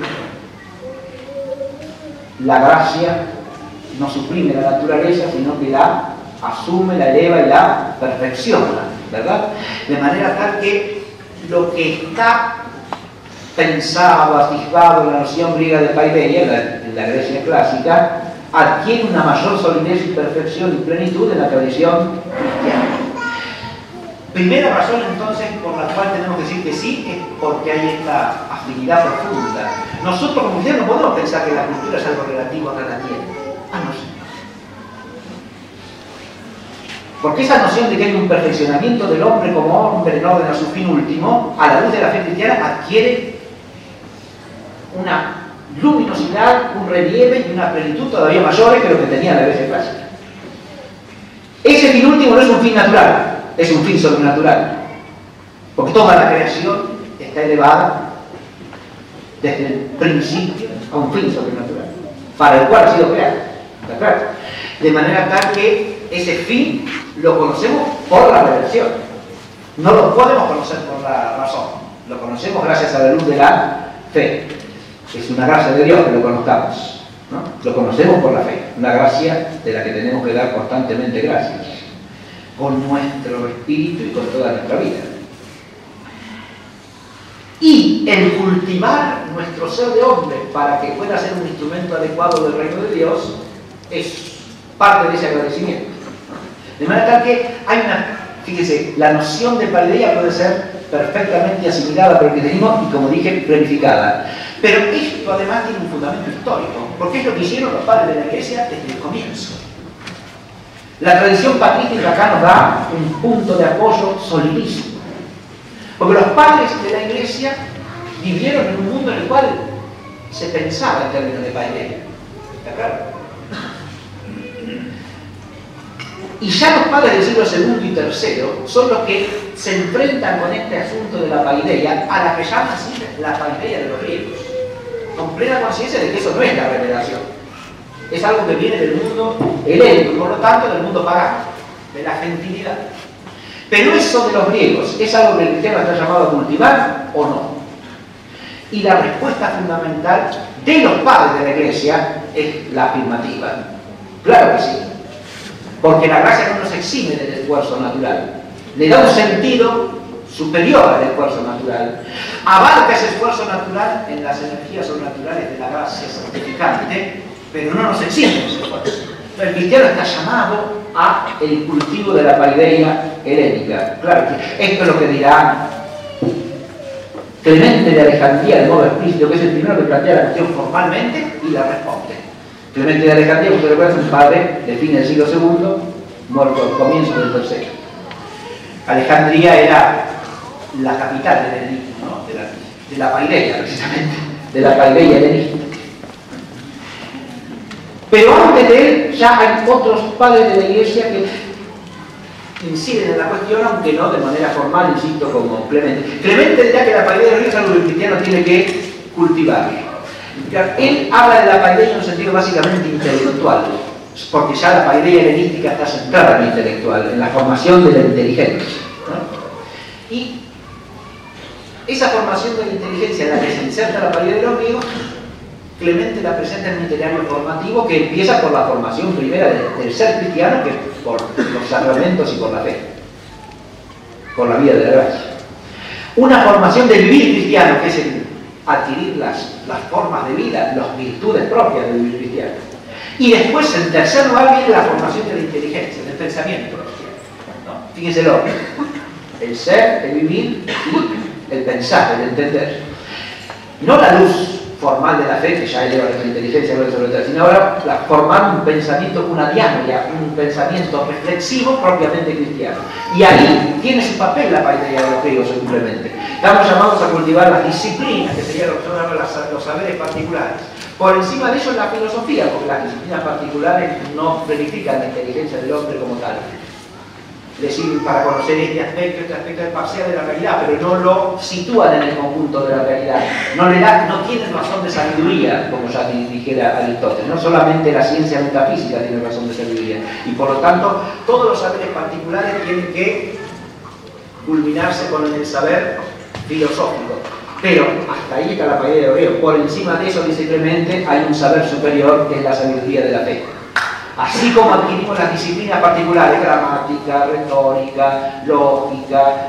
la gracia no suprime la naturaleza, sino que la asume, la eleva y la perfecciona, ¿verdad? De manera tal que lo que está pensado, atisbado en la noción griega de paideia, en la Grecia clásica, adquiere una mayor solidez y perfección y plenitud en la tradición cristiana. Primera razón, entonces, por la cual tenemos que decir que sí, es porque hay esta afinidad profunda. Nosotros, como cristianos, no podemos pensar que la cultura es algo relativo a cada quien. No sé. Porque esa noción de que hay un perfeccionamiento del hombre como hombre en orden a su fin último, a la luz de la fe cristiana, adquiere una luminosidad, un relieve y una plenitud todavía mayores que lo que tenía la Grecia clásica. Ese fin último no es un fin natural. Es un fin sobrenatural, porque toda la creación está elevada desde el principio a un fin sobrenatural, para el cual ha sido creada. ¿Está claro? De manera tal que ese fin lo conocemos por la revelación. No lo podemos conocer por la razón, lo conocemos gracias a la luz de la fe. Es una gracia de Dios que lo conozcamos, ¿no? Lo conocemos por la fe, una gracia de la que tenemos que dar constantemente gracias, con nuestro espíritu y con toda nuestra vida. Y el cultivar nuestro ser de hombre para que pueda ser un instrumento adecuado del reino de Dios es parte de ese agradecimiento. De manera tal que hay una, fíjese, la noción de paideia puede ser perfectamente asimilada por el cristianismo y, como dije, planificada. Pero esto además tiene un fundamento histórico, porque es lo que hicieron los padres de la Iglesia desde el comienzo. La tradición patrística acá nos da un punto de apoyo solidísimo. Porque los padres de la Iglesia vivieron en un mundo en el cual se pensaba en términos de paideia. ¿Está claro? Y ya los padres del siglo II y III son los que se enfrentan con este asunto de la paideia, a la que llaman así la paideia de los griegos, con plena conciencia de que eso no es la revelación. Es algo que viene del mundo helénico y por lo tanto del mundo pagano, de la gentilidad. Pero eso de los griegos, ¿es algo que el cristiano está llamado a cultivar o no? Y la respuesta fundamental de los padres de la Iglesia es la afirmativa. Claro que sí. Porque la gracia no nos exime del esfuerzo natural. Le da un sentido superior al esfuerzo natural. Abarca ese esfuerzo natural en las energías sobrenaturales de la gracia santificante, pero no nos exime de ese esfuerzo. El cristiano está llamado a el cultivo de la paideia helénica. Claro que esto es lo que dirá Clemente de Alejandría de modo explícito, que es el primero que plantea la cuestión formalmente y la responde. Clemente de Alejandría, como ustedes recuerdan, es un padre de fines del siglo II, muerto al comienzo del tercero. Alejandría era la capital del helenismo, ¿no? de la paideia, precisamente, de la paideia helenista. Pero antes de él ya hay otros padres de la Iglesia que inciden en la cuestión, aunque no de manera formal, insisto, como Clemente. Clemente dirá que la paideia es algo que el cristiano tiene que cultivar. Él habla de la paideia en un sentido básicamente intelectual, porque ya la paideia helenística está centrada en lo intelectual, en la formación de la inteligencia, ¿no? Y esa formación de la inteligencia en la que se inserta la paideia de los griegos, Clemente la presenta en un itinerario formativo que empieza por la formación primera del ser cristiano, que por los sacramentos y por la fe, por la vida de la gracia. Una formación del vivir cristiano, que es el adquirir las formas de vida, las virtudes propias del vivir cristiano. Y después, en tercer lugar, viene la formación de la inteligencia, del pensamiento, ¿no? Fíjense lo el ser, el vivir y el pensar, el entender. No la luz formal de la fe, que ya eleva la inteligencia, sino ahora formar un pensamiento, una diáspora, un pensamiento reflexivo propiamente cristiano. Y ahí tiene su papel la paideia de los griegos, simplemente. Estamos llamados a cultivar las disciplinas, que serían los saberes particulares. Por encima de eso es la filosofía, porque las disciplinas particulares no verifican la inteligencia del hombre como tal. Le sirven para conocer este aspecto parcial de la realidad, pero no lo sitúan en el conjunto de la realidad. No tienen razón de sabiduría, como ya dijera Aristóteles. No solamente la ciencia metafísica tiene razón de sabiduría. Y por lo tanto, todos los saberes particulares tienen que culminarse con el saber filosófico. Pero hasta ahí está la paideia de Oreo. Por encima de eso, dice Clemente, hay un saber superior que es la sabiduría de la fe. Así como adquirimos las disciplinas particulares, gramática, retórica, lógica,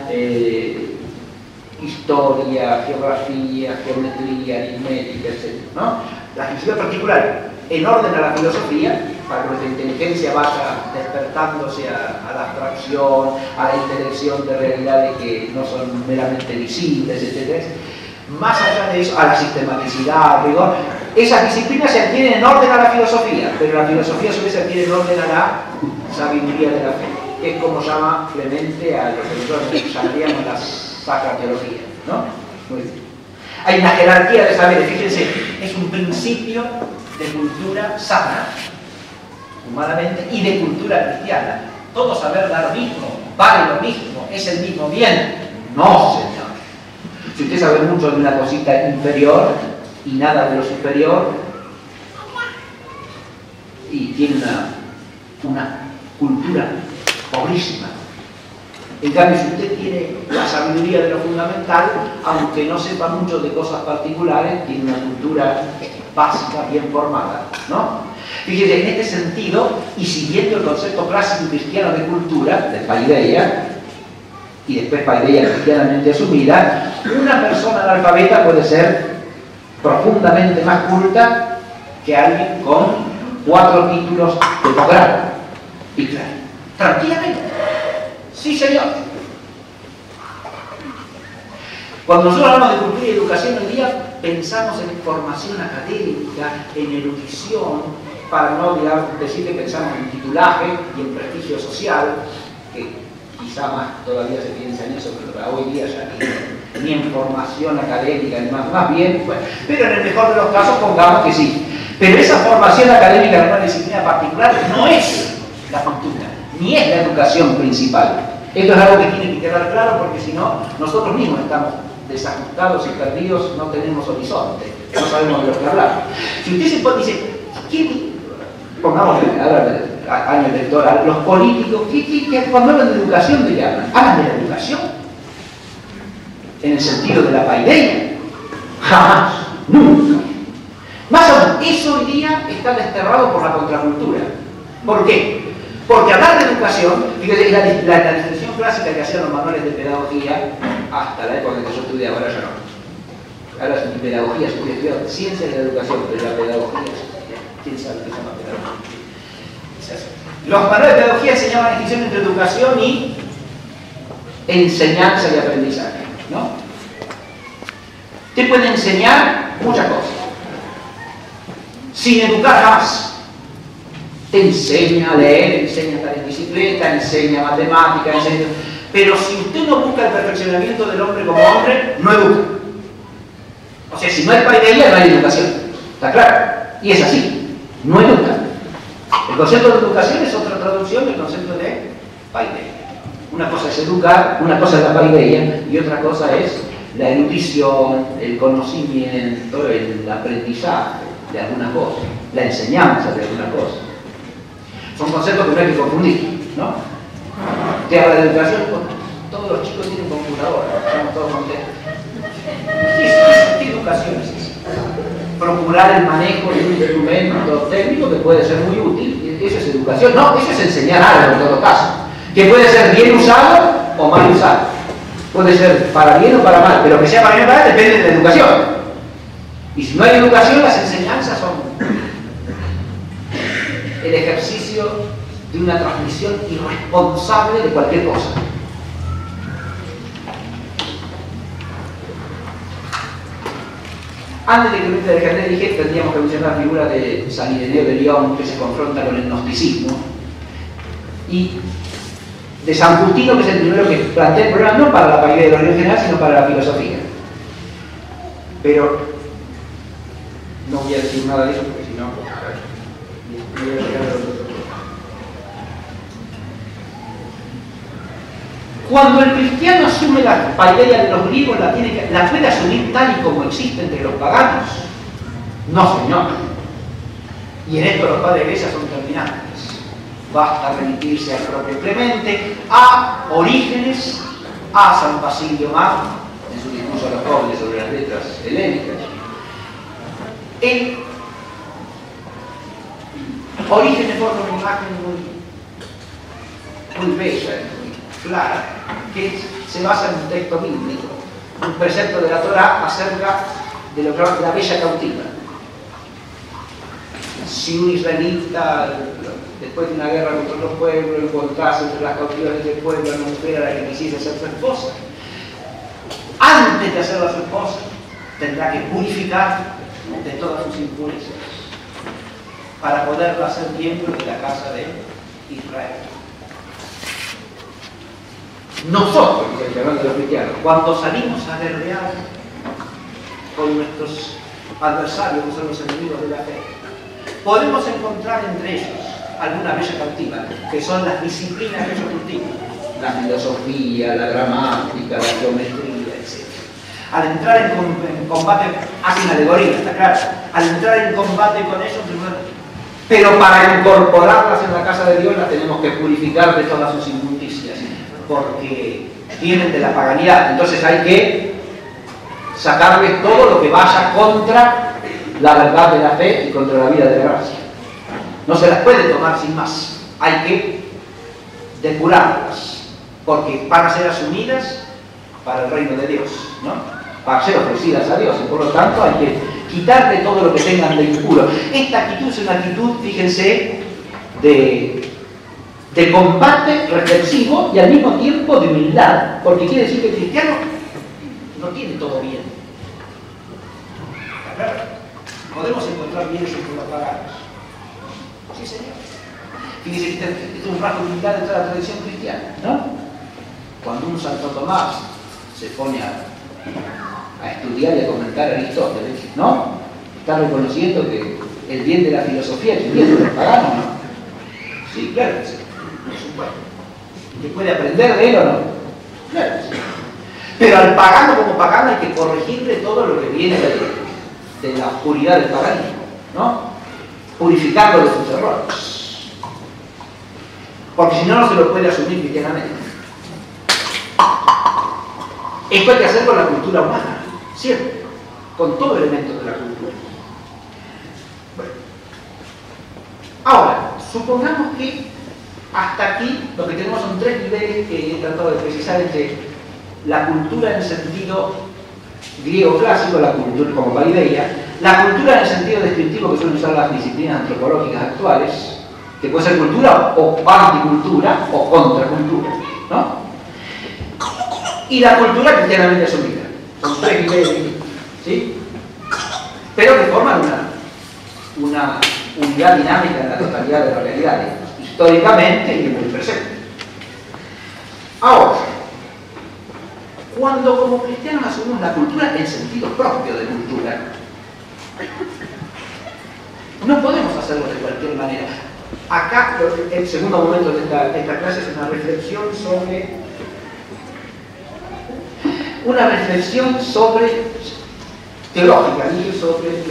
historia, geografía, geometría, aritmética, etc., ¿no? Las disciplinas particulares, en orden a la filosofía, para que nuestra inteligencia vaya despertándose a la abstracción, a la intelección de realidades que no son meramente visibles, etc. Más allá de eso, a la sistematicidad, al rigor, esas disciplinas se adquieren en orden a la filosofía, pero la filosofía a su vez se adquiere en orden a la sabiduría de la fe, que es como llama Clemente a lo que nosotros llamaríamos la sacra teología, ¿no? Muy bien. Hay una jerarquía de saberes, fíjense, es un principio de cultura sana, humanamente, y de cultura cristiana. Todo saber da lo mismo, vale lo mismo, es el mismo bien. No, señor. Si usted sabe mucho de una cosita inferior y nada de lo superior, y tiene una cultura pobrísima. En cambio, si usted tiene la sabiduría de lo fundamental, aunque no sepa mucho de cosas particulares, tiene una cultura básica, bien formada, ¿no? Fíjese, en este sentido, y siguiendo el concepto clásico cristiano de cultura, de paideia, y después paideia cristianamente asumida, una persona analfabeta puede ser profundamente más culta que alguien con 4 títulos de posgrado. Y claro, tranquilamente. Sí, señor. Cuando nosotros hablamos de cultura y educación hoy día, pensamos en formación académica, en erudición, para no decir que pensamos en titulaje y en prestigio social, que quizá más todavía se piensa en eso, pero hoy día ya ni en formación académica, ni más bien, bueno, pero en el mejor de los casos pongamos que sí. Pero esa formación académica en una disciplina particular no es la cultura, ni es la educación principal. Esto es algo que tiene que quedar claro, porque si no, nosotros mismos estamos desajustados y perdidos, no tenemos horizonte, no sabemos de lo que hablar. Si usted se pone y dice, ¿qué? Pongamos ahora año electoral, los políticos, cuando hablan de educación, ¿de qué hablan? ¿Hablan de la educación? En el sentido de la paideia. Jamás, nunca. Más aún, eso hoy día está desterrado por la contracultura. ¿Por qué? Porque hablar de educación, fíjate, la distinción clásica que hacían los manuales de pedagogía, hasta la época en que yo estudiaba, ahora ya no. Ahora es pedagogía, se puede estudiar ciencia de la educación, pero la pedagogía, ¿quién sabe qué se llama pedagogía? Los manuales de pedagogía enseñaban la distinción entre educación y enseñanza y aprendizaje, ¿no? Usted puede enseñar muchas cosas, sin educar jamás. Te enseña a leer, enseña a estar en bicicleta, enseña matemática, enseña... Pero si usted no busca el perfeccionamiento del hombre como hombre, no educa. O sea, si no hay paideia, no hay educación. ¿Está claro? Y es así. No educa. El concepto de educación es otra traducción del concepto de paideia. Una cosa es educar, una cosa es la paideia, y otra cosa es la erudición, el conocimiento, el aprendizaje de alguna cosa, la enseñanza de alguna cosa. Son conceptos que no hay que confundir, ¿no? Te habla de educación, todos los chicos tienen computadora, estamos todos contentos. ¿Qué educación es esa? Procurar el manejo de un instrumento técnico que puede ser muy útil, eso es educación. No, eso es enseñar algo en todo caso, que puede ser bien usado o mal usado. Puede ser para bien o para mal, pero que sea para bien o para mal depende de la educación. Y si no hay educación, las enseñanzas son el ejercicio de una transmisión irresponsable de cualquier cosa. Antes de que me deje dije, tendríamos que mencionar la figura de San Ireneo de León, que se confronta con el gnosticismo, y de San Justino, que es el primero que plantea el problema no para la paideia de la religión general, sino para la filosofía. Pero no voy a decir nada de eso porque si no voy a llegar a los otros. Cuando el cristiano asume la paideia de los griegos, la puede asumir tal y como existe entre los paganos. No, señor. Y en esto los padres de iglesia son terminantes. Basta remitirse al propio Clemente, a Orígenes, a San Basilio Magno, en su discurso a los jóvenes sobre las letras helénicas. Orígenes forma una imagen muy bella, muy clara, que se basa en un texto bíblico, un precepto de la Torá acerca de lo que llaman la bella cautiva. Si un israelita, después de una guerra contra los pueblos, encontrase entre las cautivas de este pueblo a una mujer a la que quisiese ser su esposa, antes de hacerla su esposa, tendrá que purificar de todas sus impurezas para poderla hacer miembro de la casa de Israel. Nosotros, hablando de los cristianos, cuando salimos a guerrear con nuestros adversarios, que son los enemigos de la fe, podemos encontrar entre ellos alguna bella cautiva, que son las disciplinas que ellos cultivan, la filosofía, la gramática, la geometría, etc. Al entrar en combate, hacen alegoría, está claro, al entrar en combate con ellos, pero para incorporarlas en la casa de Dios las tenemos que purificar de todas sus injusticias, porque vienen de la paganidad. Entonces hay que sacarles todo lo que vaya contra la verdad de la fe y contra la vida de la gracia. No se las puede tomar sin más. Hay que depurarlas, porque van a ser asumidas para el reino de Dios, ¿no? Para ser ofrecidas a Dios, y por lo tanto hay que quitarle todo lo que tengan de impuro. Esta actitud es una actitud, fíjense, de combate reflexivo y al mismo tiempo de humildad, porque quiere decir que el cristiano no tiene todo bien. Podemos encontrar bienes entre los paganos. Sí, señor. Fíjense que este es un rasgo de humildad de toda la tradición cristiana, ¿no? Cuando un Santo Tomás se pone a estudiar y a comentar a Aristóteles, ¿no? Está reconociendo que el bien de la filosofía es el bien de los paganos, ¿no? Sí, claro que sí. Por supuesto. ¿Que puede aprender de él o no? Claro que sí. Pero al pagano como pagano hay que corregirle todo lo que viene de la oscuridad del paganismo, ¿no? Purificarlo de sus errores. Porque si no, no se lo puede asumir cristianamente. Esto hay que hacer con la cultura humana, siempre, con todo elemento de la cultura. Bueno. Ahora, supongamos que hasta aquí lo que tenemos son tres niveles que he tratado de precisar entre la cultura en el sentido griego clásico, la cultura como paideia, la cultura en el sentido descriptivo que suelen usar las disciplinas antropológicas actuales, que puede ser cultura o anticultura o contracultura, ¿no? Y la cultura cristianamente asumida. Son tres niveles, ¿sí? Pero que forman una unidad dinámica en la totalidad de las realidades, históricamente y en el presente. Ahora, cuando como cristianos asumimos la cultura en sentido propio de cultura, no podemos hacerlo de cualquier manera. Acá, el segundo momento de esta clase es una reflexión teológica, sobre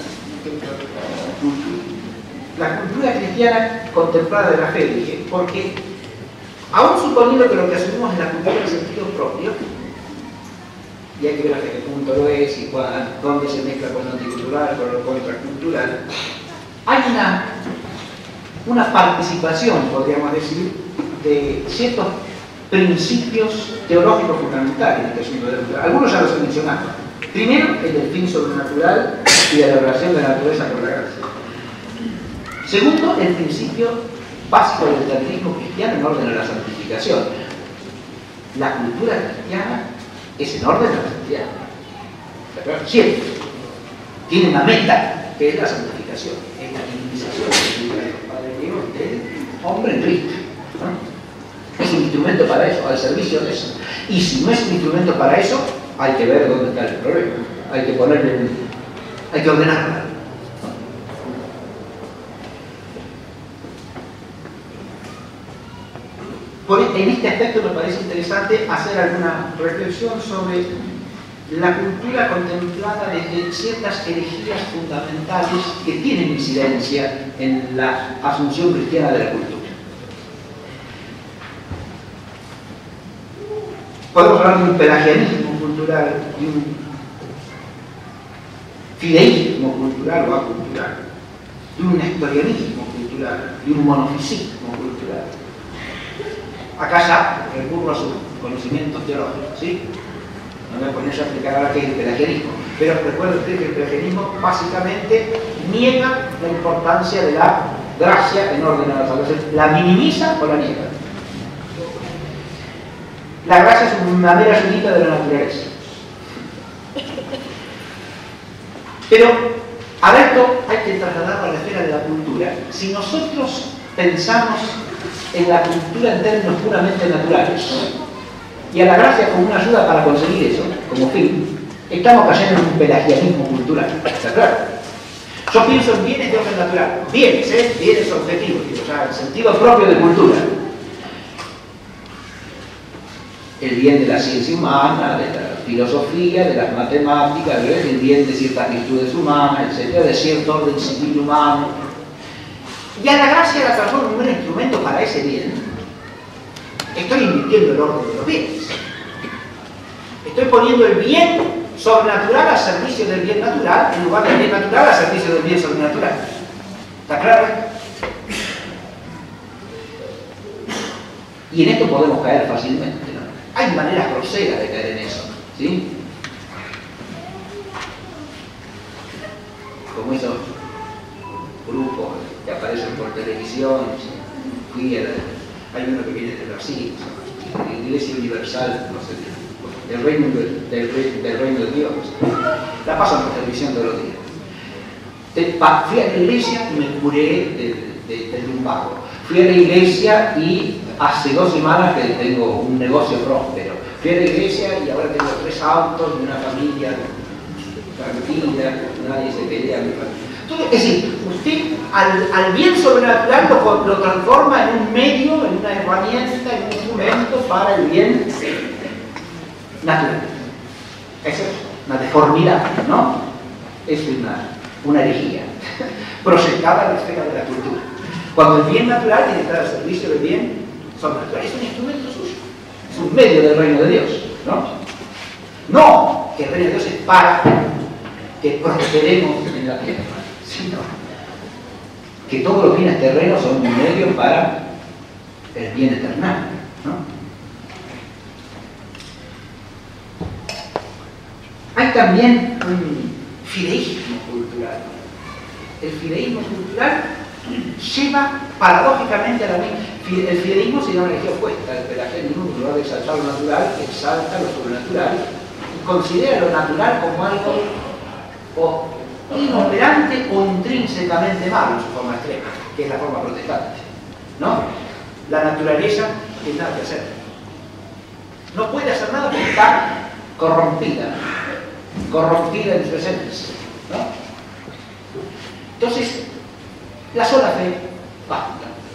la cultura cristiana contemplada de la fe, dije, porque aún suponiendo que lo que asumimos es la cultura en sentido propio, y hay que ver hasta qué punto lo es y dónde se mezcla con lo anticultural, con lo contracultural, hay una participación, podríamos decir, de ciertos principios teológicos fundamentales en este asunto de la cultura. Algunos ya los he mencionado. Primero, el del fin sobrenatural y de la relación de la naturaleza con la gracia. Segundo, el principio básico del determinismo cristiano en orden a la santificación. La cultura cristiana es en orden a la santificación. Siempre tiene una meta, que es la santificación, es la minimización del hombre en Cristo, ¿no? Es un instrumento para eso, al servicio de eso. Y si no es un instrumento para eso, hay que ver dónde está el problema. Hay que ponerle, hay que ordenarla. En este aspecto me parece interesante hacer alguna reflexión sobre la cultura contemplada desde ciertas herejías fundamentales que tienen incidencia en la asunción cristiana de la cultura. Podemos hablar de un pelagianismo cultural, de un fideísmo cultural o acultural, de un nestorianismo cultural, de un monofisismo cultural. Acá ya recurro a sus conocimientos teológicos, ¿sí? No me voy a poner a explicar ahora qué es el pelagianismo, pero recuerden ustedes que el pelagianismo básicamente niega la importancia de la gracia en orden a la salvación, la minimiza o la niega. La gracia es una mera ayudita de la naturaleza. Pero a esto hay que trasladarlo a la esfera de la cultura. Si nosotros pensamos en la cultura en términos puramente naturales y a la gracia como una ayuda para conseguir eso, como fin, estamos cayendo en un pelagianismo cultural. ¿Está claro? Yo pienso en bienes de orden natural. Bienes, bienes objetivos, o sea, el sentido propio de cultura. El bien de la ciencia humana, de la filosofía, de las matemáticas, el bien de ciertas virtudes humanas, etc., de cierto orden civil humano. Y a la gracia la transformo en un instrumento para ese bien. Estoy invirtiendo el orden de los bienes. Estoy poniendo el bien sobrenatural al servicio del bien natural, en lugar del bien natural al servicio del bien sobrenatural. ¿Está claro? Y en esto podemos caer fácilmente, ¿no? Hay maneras groseras de caer en eso, ¿sí? Como esos grupos que aparecen por televisión. Hay uno que viene de Brasil, la Iglesia Universal, no sé, del reino de Dios. La pasan por televisión todos los días. Fui a la iglesia y me curé del lumbago. Fui a la iglesia y hace 2 semanas que tengo un negocio próspero. Fui a la iglesia y ahora tengo 3 autos y una familia tranquila, nadie se pelea. Entonces, es decir, usted al bien sobrenatural lo transforma en un medio, en una herramienta, en un instrumento para el bien natural. Eso es una deformidad, ¿no? Es una herejía proyectada en la esfera de la cultura. Cuando el bien natural tiene que estar al servicio del bien sobrenatural, es un instrumento suyo, es un medio del reino de Dios, ¿no? No que el reino de Dios es para que prosperemos en la tierra, sino que todos los bienes terrenos son un medio para el bien eterno, ¿no? Hay también un fideísmo cultural. El fideísmo cultural lleva paradójicamente a la misma. El fideísmo sería una religión opuesta. El pelagianismo, en lugar de exaltar lo natural, exalta lo sobrenatural y considera lo natural como algo inoperante o intrínsecamente malo en su forma extrema, que es la forma protestante, ¿no? La naturaleza tiene nada que hacer. No puede hacer nada porque está corrompida en su esencia, ¿no? Entonces, la sola fe basta.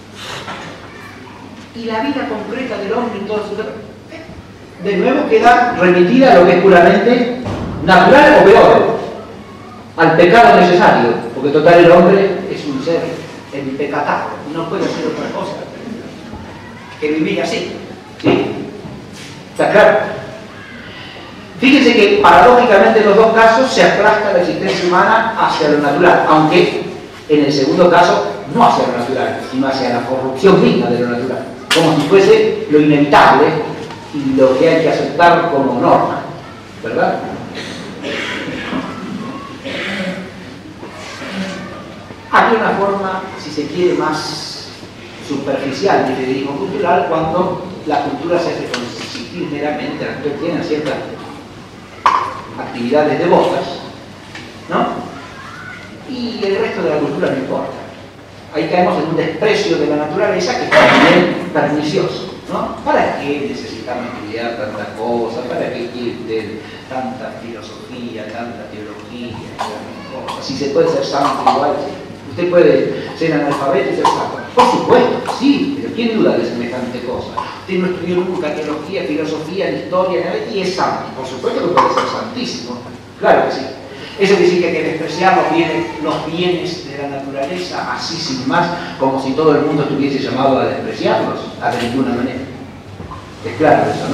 Y la vida concreta del hombre en todo su de nuevo queda remitida a lo que es puramente natural o peor, al pecado necesario, porque total el hombre es un ser empecatado, no puede hacer otra cosa que vivir así, ¿sí? ¿Está claro? Fíjense que paradójicamente en los dos casos se aplasta la existencia humana hacia lo natural, aunque en el segundo caso no hacia lo natural, sino hacia la corrupción misma de lo natural, como si fuese lo inevitable y lo que hay que aceptar como norma, ¿verdad? Hay una forma, si si se quiere, más superficial de federalismo cultural, cuando la cultura se hace consistir meramente, las que tienen ciertas actividades devotas, ¿no? Y el resto de la cultura no importa. Ahí caemos en un desprecio de la naturaleza que es también pernicioso, ¿no? ¿Para qué necesitamos estudiar tantas cosas? ¿Para qué quiere tanta filosofía, tanta teología, tantas cosas? Si se puede ser santo igual, usted puede ser analfabeto y ser santo. Por supuesto, sí, pero ¿quién duda de semejante cosa? Usted no estudió nunca teología, filosofía, historia, nada, y es santo. Por supuesto que puede ser santísimo, claro que sí. Eso quiere decir que hay que despreciar los bienes de la naturaleza, así sin más, como si todo el mundo estuviese llamado a despreciarlos, de ninguna manera. Es claro eso, ¿no?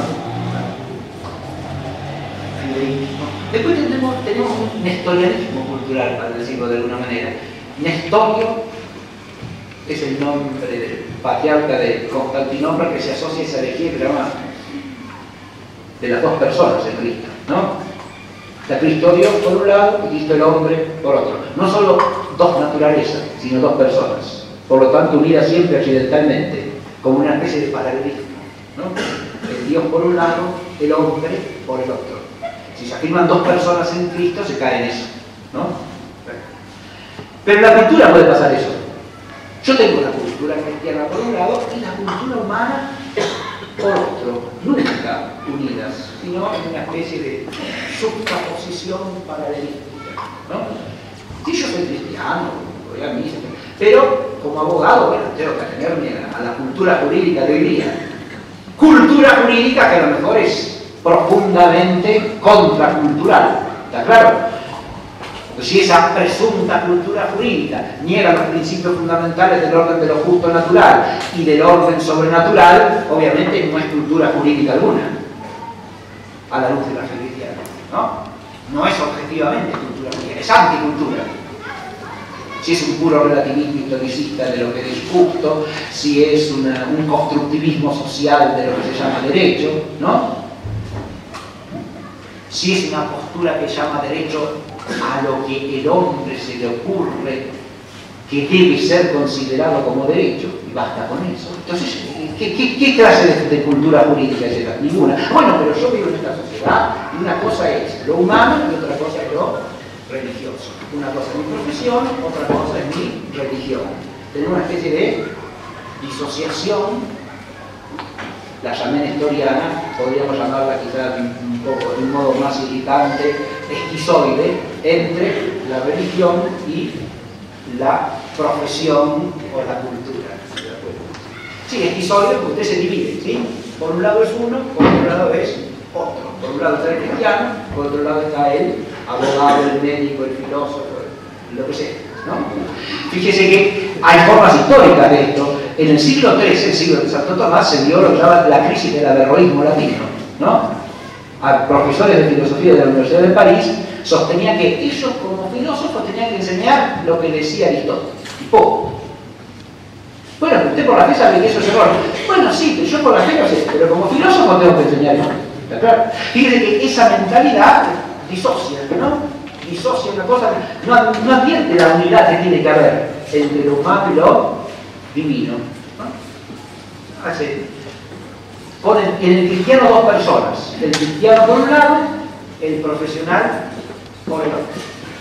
Después tenemos un nestorianismo cultural, para decirlo de alguna manera. Nestorio es el nombre del patriarca de Constantinopla que se asocia a esa herejía que se llama de las dos personas en Cristo, ¿no? Está Cristo Dios por un lado y Cristo el hombre por otro. No solo dos naturalezas, sino dos personas. Por lo tanto, unidas siempre accidentalmente, como una especie de paralelismo, ¿no? El Dios por un lado, el hombre por el otro. Si se afirman dos personas en Cristo, se cae en eso, ¿no? Pero en la cultura puede pasar eso. Yo tengo la cultura cristiana por un lado y la cultura humana por otro, nunca unidas, sino en una especie de juxtaposición paralelística, ¿no? Si yo soy cristiano, voy a misa, pero como abogado, bueno, tengo que atenerme a la cultura jurídica de hoy día. Cultura jurídica que a lo mejor es profundamente contracultural, ¿está claro? Si esa presunta cultura jurídica niega los principios fundamentales del orden de lo justo natural y del orden sobrenatural, obviamente no es cultura jurídica alguna, a la luz de la fe cristiana, ¿no? No es objetivamente cultura jurídica, es anticultura. Si es un puro relativismo historicista de lo que es justo, si es un constructivismo social de lo que se llama derecho, ¿no? Si es una postura que llama derecho a lo que el hombre se le ocurre que debe ser considerado como derecho, y basta con eso. Entonces, ¿qué clase de cultura jurídica es esa? Ninguna. Bueno, pero yo vivo en esta sociedad y una cosa es lo humano y otra cosa es lo religioso. Una cosa es mi profesión, otra cosa es mi religión. Tenemos una especie de disociación, la llamé nestoriana, podríamos llamarla quizás un poco de un modo más irritante, esquizoide, entre la religión y la profesión o la cultura. Sí, esquizoide porque usted se divide, ¿sí? Por un lado es uno, por otro lado es otro. Por un lado está el cristiano, por otro lado está el abogado, el médico, el filósofo, lo que sea, ¿no? Fíjese que hay formas históricas de esto. En el siglo XIII, el siglo de Santo Tomás, se dio lo que llama la crisis del averroísmo latino, ¿no? A profesores de filosofía de la Universidad de París sostenían que ellos como filósofos tenían que enseñar lo que decía Aristóteles, y poco. Bueno, usted por la fe sabe que eso es error. Bueno, sí, pero yo por la fe no sé, pero como filósofo tengo que enseñar, ¿no? ¿Está claro? Fíjese que esa mentalidad disocia, ¿no? Disocia una cosa, no advierte la unidad que tiene que haber entre lo humano y lo divino, ¿no? Ponen en el cristiano dos personas, el cristiano por un lado, el profesional por el otro.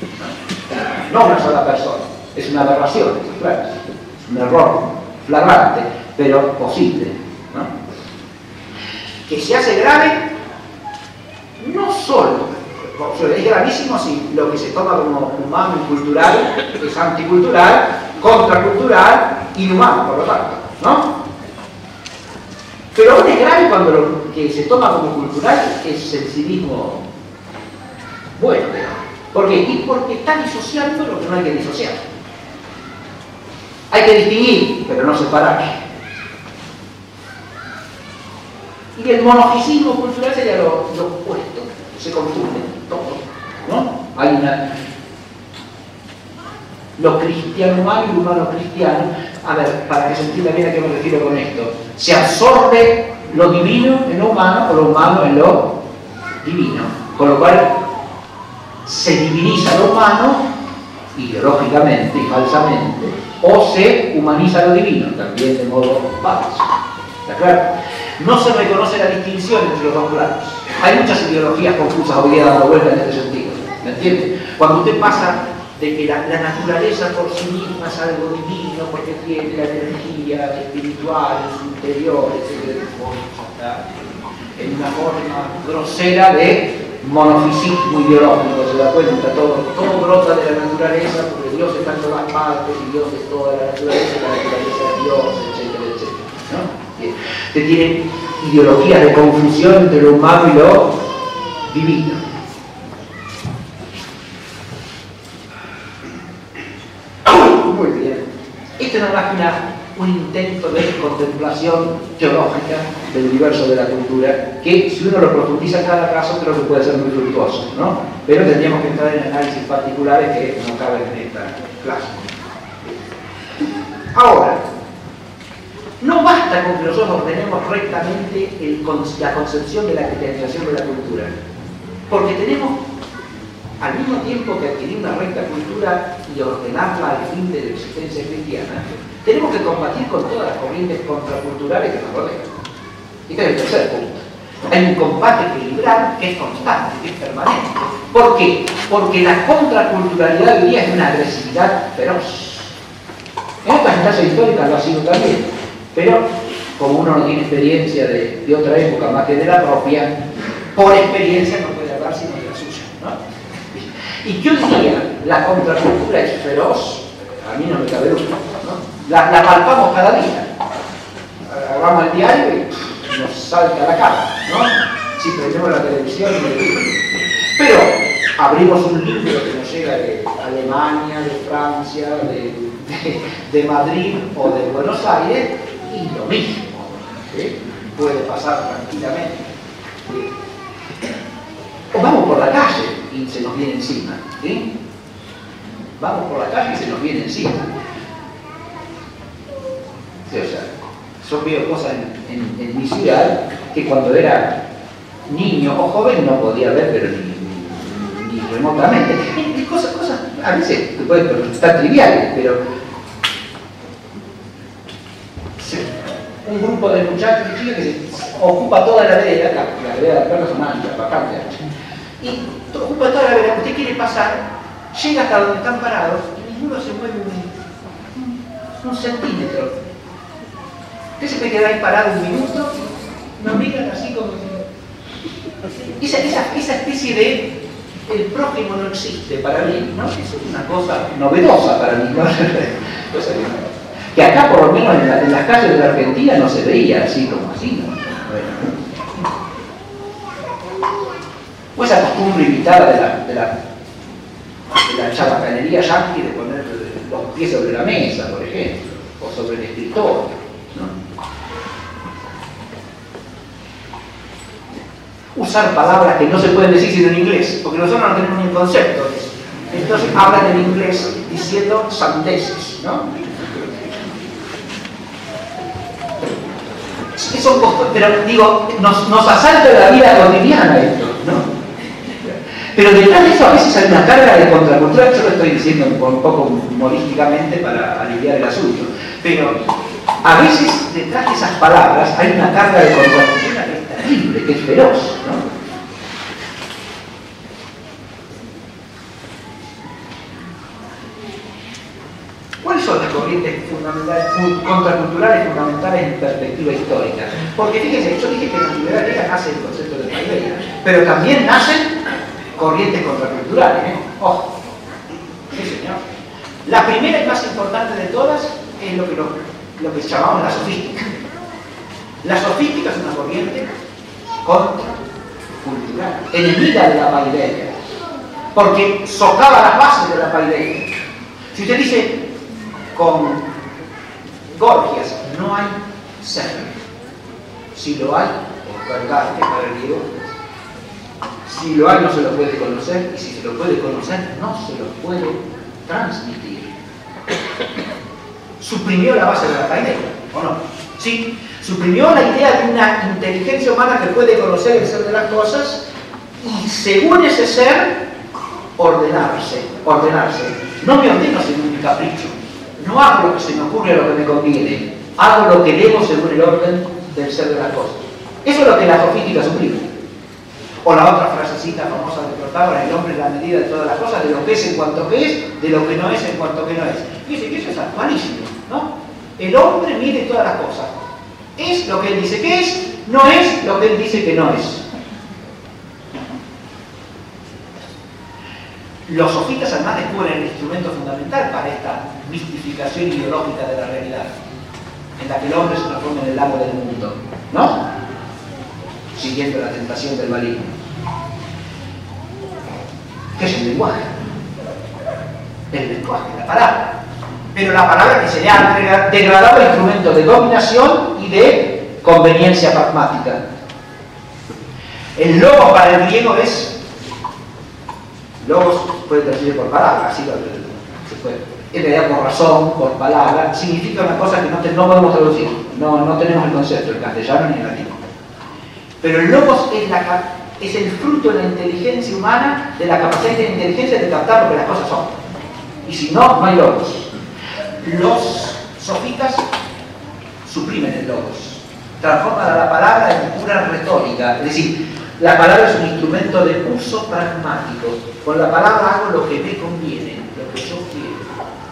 No una sola persona, es una aberración, claro, es un error flagrante, pero posible, ¿no? Que se hace grave, no solo, es gravísimo si lo que se toma como humano y cultural es anticultural, contracultural, inhumano, por lo tanto, ¿no? Pero aún es grave cuando lo que se toma como cultural es el civismo bueno, ¿por qué? Y porque está disociando lo que no hay que disociar. Hay que distinguir, pero no separar. Y el monofisismo cultural sería lo opuesto, se confunde todo, ¿no? Hay lo cristiano humano y lo humano cristiano. A ver, para que se entienda bien a qué me refiero con esto. Se absorbe lo divino en lo humano o lo humano en lo divino. Con lo cual se diviniza lo humano ideológicamente y falsamente, o se humaniza lo divino, también de modo falso. ¿Está claro? No se reconoce la distinción entre los dos planos. Hay muchas ideologías confusas hoy día dando vueltas en este sentido. ¿Me entiende? Cuando usted pasa de que la naturaleza por sí misma es algo divino, porque tiene la energía espiritual en su interior, etc., en una forma grosera de monofisismo ideológico, se da cuenta, todo brota de la naturaleza, porque Dios está en todas partes, y Dios es toda la naturaleza, y la naturaleza es Dios, etcétera, etcétera, ¿no? Usted tiene ideologías de confusión entre lo humano y lo divino. Muy bien. Esto no es más que un intento de contemplación teológica del universo de la cultura, que si uno lo profundiza en cada caso creo que puede ser muy fructuoso, ¿no? Pero tendríamos que entrar en análisis particulares que no caben en esta clase. Ahora, no basta con que nosotros ordenemos rectamente la concepción de la cristianización de la cultura, porque tenemos, al mismo tiempo que adquirir una recta cultura y ordenarla al fin de la existencia cristiana, tenemos que combatir con todas las corrientes contraculturales que nos rodean. Este es el tercer punto. Hay un combate equilibrado que es constante, que es permanente. ¿Por qué? Porque la contraculturalidad hoy día es una agresividad feroz. En otras instancias históricas lo ha sido también, pero como uno no tiene experiencia de otra época más que de la propia, por experiencia no puede hablar sino de la suya, ¿no? Y que hoy día la contracultura es feroz, a mí no me cabe duda, ¿no? La palpamos cada día. Agarramos el diario y nos salta la cara, ¿no? Si prendemos la televisión pero abrimos un libro que nos llega de Alemania, de Francia, de Madrid o de Buenos Aires, y lo mismo, ¿sí? Puede pasar tranquilamente. ¿Sí? O vamos por la calle y se nos viene encima, ¿sí? Vamos por la calle y se nos viene encima. Sí, o sea, yo veo cosas en mi ciudad que cuando era niño o joven no podía ver, pero ni remotamente. Cosas, a veces pueden estar triviales, pero un grupo de muchachos y chicas que se ocupa toda la vereda, la vereda del perro es una ancha, bastante ancha, y ocupa toda la vereda. Usted quiere pasar, llega hasta donde están parados y ninguno se mueve un centímetro. Usted se puede quedar ahí parado un minuto, nos miran así como esa especie de el prójimo no existe para mí, ¿no? Eso es una cosa novedosa para mí, ¿no? Que acá por lo menos en las calles de la Argentina no se veía así como así, ¿no? O esa costumbre imitada de la chabacanería yanqui de poner los pies sobre la mesa, por ejemplo, o sobre el escritorio, ¿no? Usar palabras que no se pueden decir sino en inglés, porque nosotros no tenemos ni un concepto de eso. Entonces hablan en inglés diciendo sandeces, ¿no? Son cosas, pero digo, nos asalta la vida cotidiana esto, ¿no? Pero detrás de eso a veces hay una carga de contracultura. Yo lo estoy diciendo un poco humorísticamente para aliviar el asunto, pero a veces detrás de esas palabras hay una carga de contracultura que es terrible, que es feroz, ¿no? ¿Cuáles son las corrientes fundamentales, contraculturales fundamentales en perspectiva histórica? Porque fíjense, yo dije que en la antigüedad griega nace el concepto de paideia, pero también nacen corrientes contraculturales, ¿eh? Ojo. Sí, señor. La primera y más importante de todas es lo que llamamos la sofística. La sofística es una corriente contracultural, enemiga de la paideia, porque socava las bases de la paideia. Si usted dice con Gorgias, no hay ser. Si lo hay, es verdad, que para el griego, si lo hay no se lo puede conocer, y si se lo puede conocer, no se lo puede transmitir. Suprimió la base de la paideia, ¿o no? Sí, suprimió la idea de una inteligencia humana que puede conocer el ser de las cosas, y según ese ser, ordenarse. No me ordeno según mi capricho. No hago lo que se me ocurre o lo que me conviene. Hago lo que debo según el orden del ser de las cosas. Eso es lo que la sofística suprime. O la otra frasecita famosa de Protágoras: el hombre es la medida de todas las cosas, de lo que es en cuanto que es, de lo que no es en cuanto que no es. Dice que eso es actualísimo, ¿no? El hombre mide todas las cosas. Es lo que él dice que es, no es lo que él dice que no es. Los sofistas además descubren el instrumento fundamental para esta mistificación ideológica de la realidad, en la que el hombre se transforma en el amo del mundo, ¿no? Siguiendo la tentación del maligno. ¿Qué es el lenguaje? El lenguaje, la palabra. Pero la palabra que se le ha degradado a instrumento de dominación y de conveniencia pragmática. El logos para el griego es... Logos puede traducirse por palabra, así se puede. En realidad por razón, por palabra, significa una cosa que no podemos traducir. No tenemos el concepto en castellano ni en latín. Pero el logos es el fruto de la inteligencia humana, de la capacidad de la inteligencia de captar lo que las cosas son. Y si no, no hay logos. Los sofistas suprimen el logos, transforman a la palabra en pura retórica, es decir, la palabra es un instrumento de uso pragmático. Con la palabra hago lo que me conviene, lo que yo quiero.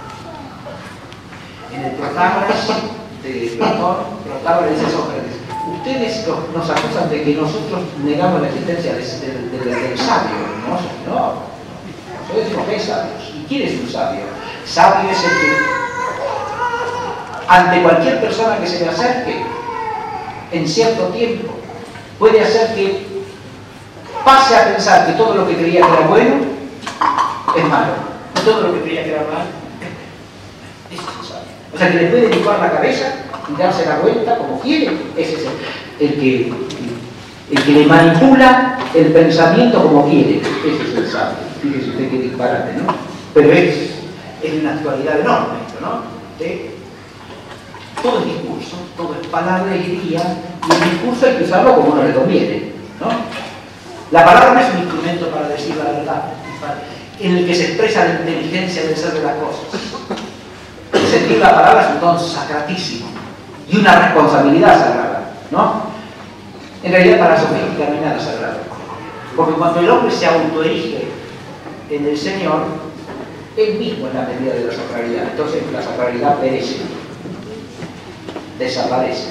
En el Protágoras de Platón, Protágoras dice a Sócrates: ustedes nos acusan de que nosotros negamos la existencia del sabio. No, nosotros decimos que hay sabios. ¿Y quién es un sabio? Sabio es el que ante cualquier persona que se le acerque en cierto tiempo puede hacer que pase a pensar que todo lo que creía que era bueno es malo, y todo lo que creía que era malo es sabio. O sea, que le puede licuar la cabeza y darse la vuelta como quiere. Ese es el que le manipula el pensamiento como quiere. Ese es el sabio. Fíjese usted qué disparate, ¿no? Pero es una actualidad enorme esto, ¿no? Todo es discurso, todo es palabrería, y el discurso hay que usarlo como no le conviene, ¿no? La palabra no es un instrumento para decir la verdad, en el que se expresa la inteligencia del ser de las cosas. El sentido de la palabra es un don sacratísimo y una responsabilidad sagrada, ¿no? En realidad para la sofística no hay nada sagrado, porque cuando el hombre se autoerige en el Señor, él mismo es la medida de la sacralidad. Entonces la sacralidad perece, desaparece.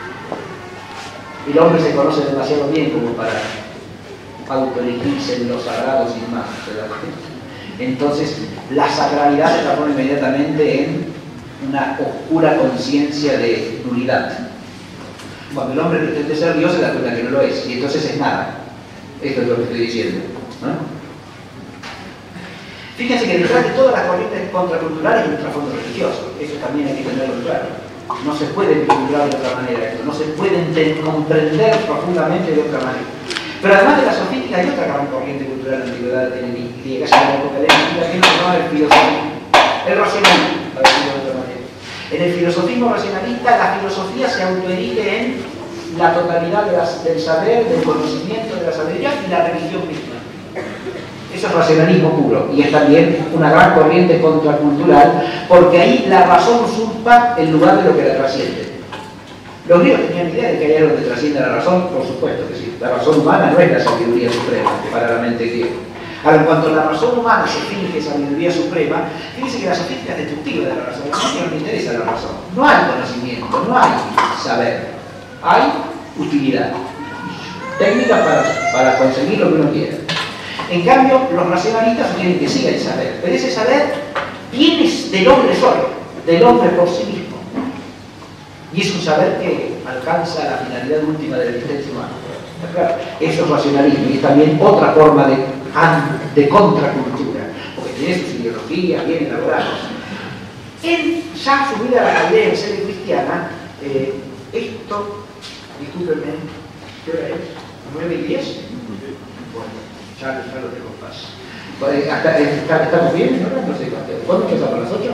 Y el hombre se conoce demasiado bien como para autoerigirse en lo sagrado sin más. Entonces la sacralidad se transforma inmediatamente en una oscura conciencia de nulidad. Cuando el hombre pretende ser Dios se da cuenta que no lo es, y entonces es nada. Esto es lo que estoy diciendo, ¿no? Fíjense que detrás de todas las corrientes contraculturales hay un trasfondo religioso. Eso también hay que tenerlo claro. No se puede vislumbrar de otra manera esto, no se puede comprender profundamente de otra manera. Pero además de la sofística hay otra gran corriente cultural de la antigüedad griega, en la época helenística, que se llama el filosofismo, el racionalismo, para decirlo de otra manera. En el filosofismo racionalista, la filosofía se autoerige en la totalidad del saber, del conocimiento, de la sabiduría y la religión misma. Eso es racionalismo puro, y es también una gran corriente contracultural, porque ahí la razón usurpa el lugar de lo que la trasciende. Los griegos tenían idea de que hay algo que trasciende a la razón, por supuesto que sí. La razón humana no es la sabiduría suprema para la mente griega. Ahora, en cuanto la razón humana se finge sabiduría suprema, fíjense que la sofística es destructiva de la razón. A mí no me interesa la razón. No hay conocimiento, no hay saber. Hay utilidad. Técnicas para conseguir lo que uno quiera. En cambio, los racionalistas quieren que siga el saber, pero ese saber viene del hombre solo, del hombre por sí mismo. Y es un saber que alcanza la finalidad última de la existencia humana. Claro, eso es racionalismo, y es también otra forma de contracultura, porque tiene sus ideologías bien elaboradas. En ya subida a la calidad de ser cristiana, esto, discúlpenme, ¿qué hora es? ¿9:10? Bueno. Ya lo dejo en paz. ¿Estamos bien? No sé cuánto. ¿Cuándo empezamos? ¿A las 8?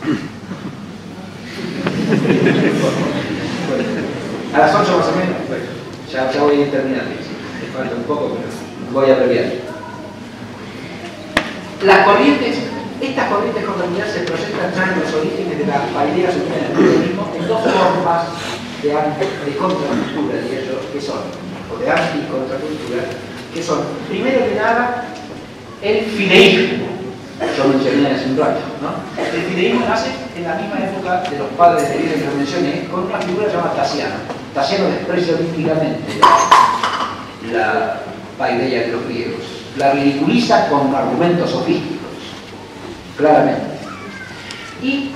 Bueno, a las 8 más o menos. Bueno, ya voy a ir terminando. Me falta un poco, pero voy a abreviar. Las corrientes, estas corrientes coloniales se proyectan ya en los orígenes de la idea superior del cristianismo en dos formas de contracultura, diría yo, que son, o de anticontracultura, que son, primero que nada, el fideísmo. Yo mencioné hace un rato, ¿no? El fideísmo nace en la misma época de los padres de vida que lo mencioné, con una figura llamada Tasiano. Tasiano desprecia olímpicamente la paideia de los griegos. La ridiculiza con argumentos sofísticos, claramente. Y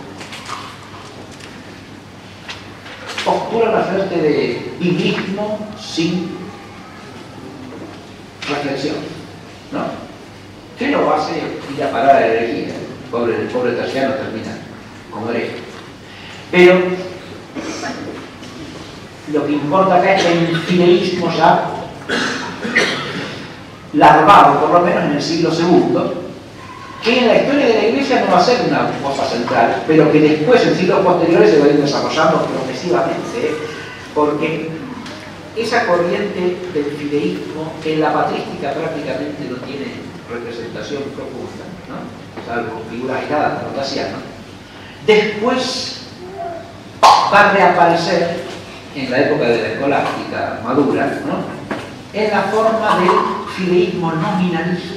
obtura una suerte de biblismo sin reflexión, ¿no? ¿Qué lo hace ir a parar a la herejía? El pobre Tasiano termina como hereje. Pero lo que importa acá es el fideísmo ya larvado, por lo menos en el siglo II, que en la historia de la Iglesia no va a ser una cosa central, pero que después, en siglos posteriores, se va a ir desarrollando progresivamente, porque esa corriente del fideísmo en la patrística prácticamente no tiene representación profunda, ¿no? Salvo figuras aisladas como Tasiano. Después va a reaparecer en la época de la escolástica madura, ¿no? En la forma del fideísmo nominalista.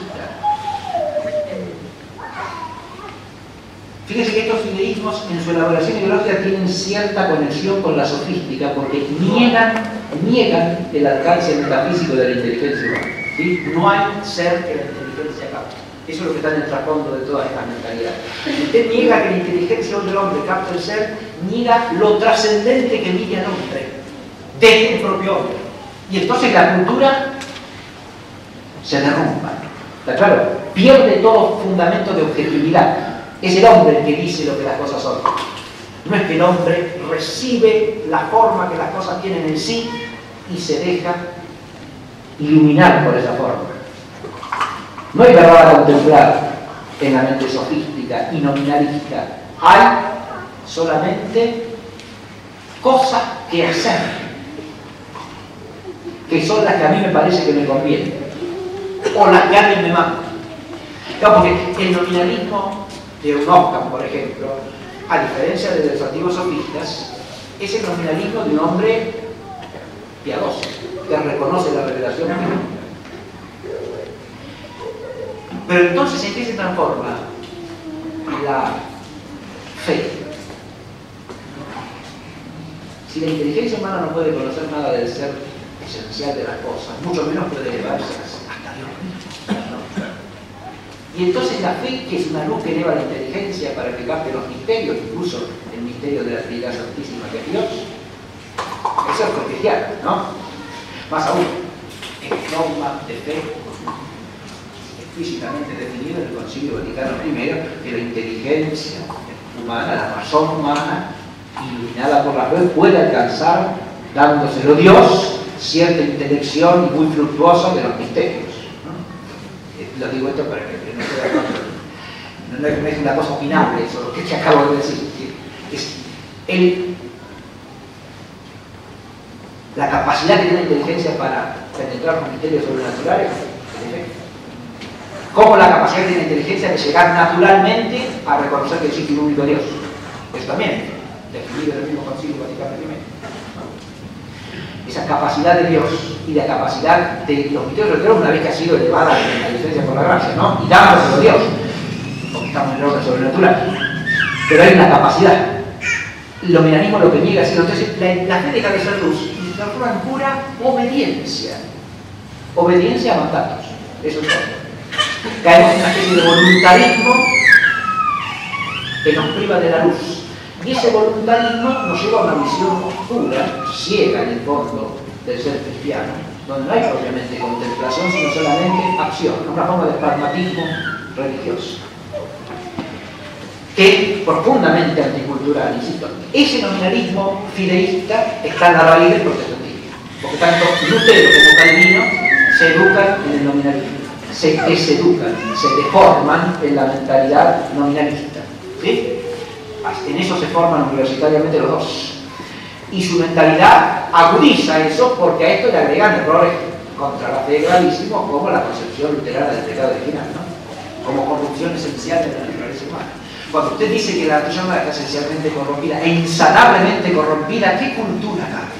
Fíjense que estos fideísmos en su elaboración ideológica tienen cierta conexión con la sofística porque niegan el alcance metafísico de la inteligencia humana, ¿sí? No hay ser que la inteligencia capte. Eso es lo que está en el trasfondo de todas estas mentalidades. Usted niega que la inteligencia del hombre capte el ser, niega lo trascendente que mide al hombre desde el propio hombre. Y entonces la cultura se derrumba. ¿Está claro? Pierde todo fundamento de objetividad. Es el hombre el que dice lo que las cosas son. No es que el hombre recibe la forma que las cosas tienen en sí y se deja iluminar por esa forma. No hay verdad a contemplar en la mente sofística y nominalista. Hay solamente cosas que hacer, que son las que a mí me parece que me convienen, o las que alguien me manda. Claro, porque el nominalismo de Ockham, por ejemplo, a diferencia de los antiguos sofistas, es el nominalismo de un hombre piadoso, que reconoce la revelación divina. Pero entonces, ¿en qué se transforma la fe? Si la inteligencia humana no puede conocer nada del ser esencial de las cosas, mucho menos puede elevarse hasta Dios mismo. Y entonces la fe, que es una luz que eleva la inteligencia para que capte los misterios, incluso el misterio de la Trinidad Santísima que es Dios, eso es cristiano, ¿no? Más aún, el dogma de fe explícitamente definido en el Concilio Vaticano I, que la inteligencia humana, la razón humana, iluminada por la fe, puede alcanzar, dándoselo Dios, cierta intelección y muy fructuosa de los misterios, ¿no? Lo digo esto para que no se vea no es una cosa opinable eso, lo que te acabo de decir. Es la capacidad que tiene la inteligencia para penetrar los misterios sobrenaturales, como la capacidad que tiene la inteligencia de llegar naturalmente a reconocer que existe un único Dios. Eso también, definido en el mismo Concilio Vaticano I. Esa capacidad de Dios y la capacidad de los misterios de Dios, una vez que ha sido elevada en la diferencia por la gracia, ¿no? Y dándoselo a Dios, porque estamos en el orden sobrenatural. Pero hay una capacidad. El nominalismo lo que niega es, entonces, la fe deja de ser luz y se transforma en pura obediencia. Obediencia a mandatos. Eso es todo. Caemos en una especie de voluntarismo que nos priva de la luz. Y ese voluntarismo nos lleva a una visión oscura, ciega en el fondo, del ser cristiano, donde no hay propiamente contemplación, sino solamente acción, una forma de pragmatismo religioso, que es profundamente anticultural, insisto. Ese nominalismo fideísta está en la raíz del protestantismo, porque tanto Lutero como Calvino se educan en el nominalismo, se deseducan, se deforman en la mentalidad nominalista, ¿sí? En eso se forman universitariamente los dos. Y su mentalidad agudiza eso porque a esto le agregan errores contra la fe gravísimos como la concepción luterana del pecado original, ¿no? como corrupción esencial de la naturaleza humana. Cuando usted dice que la naturaleza humana está esencialmente corrompida e insanablemente corrompida, ¿qué cultura cabe?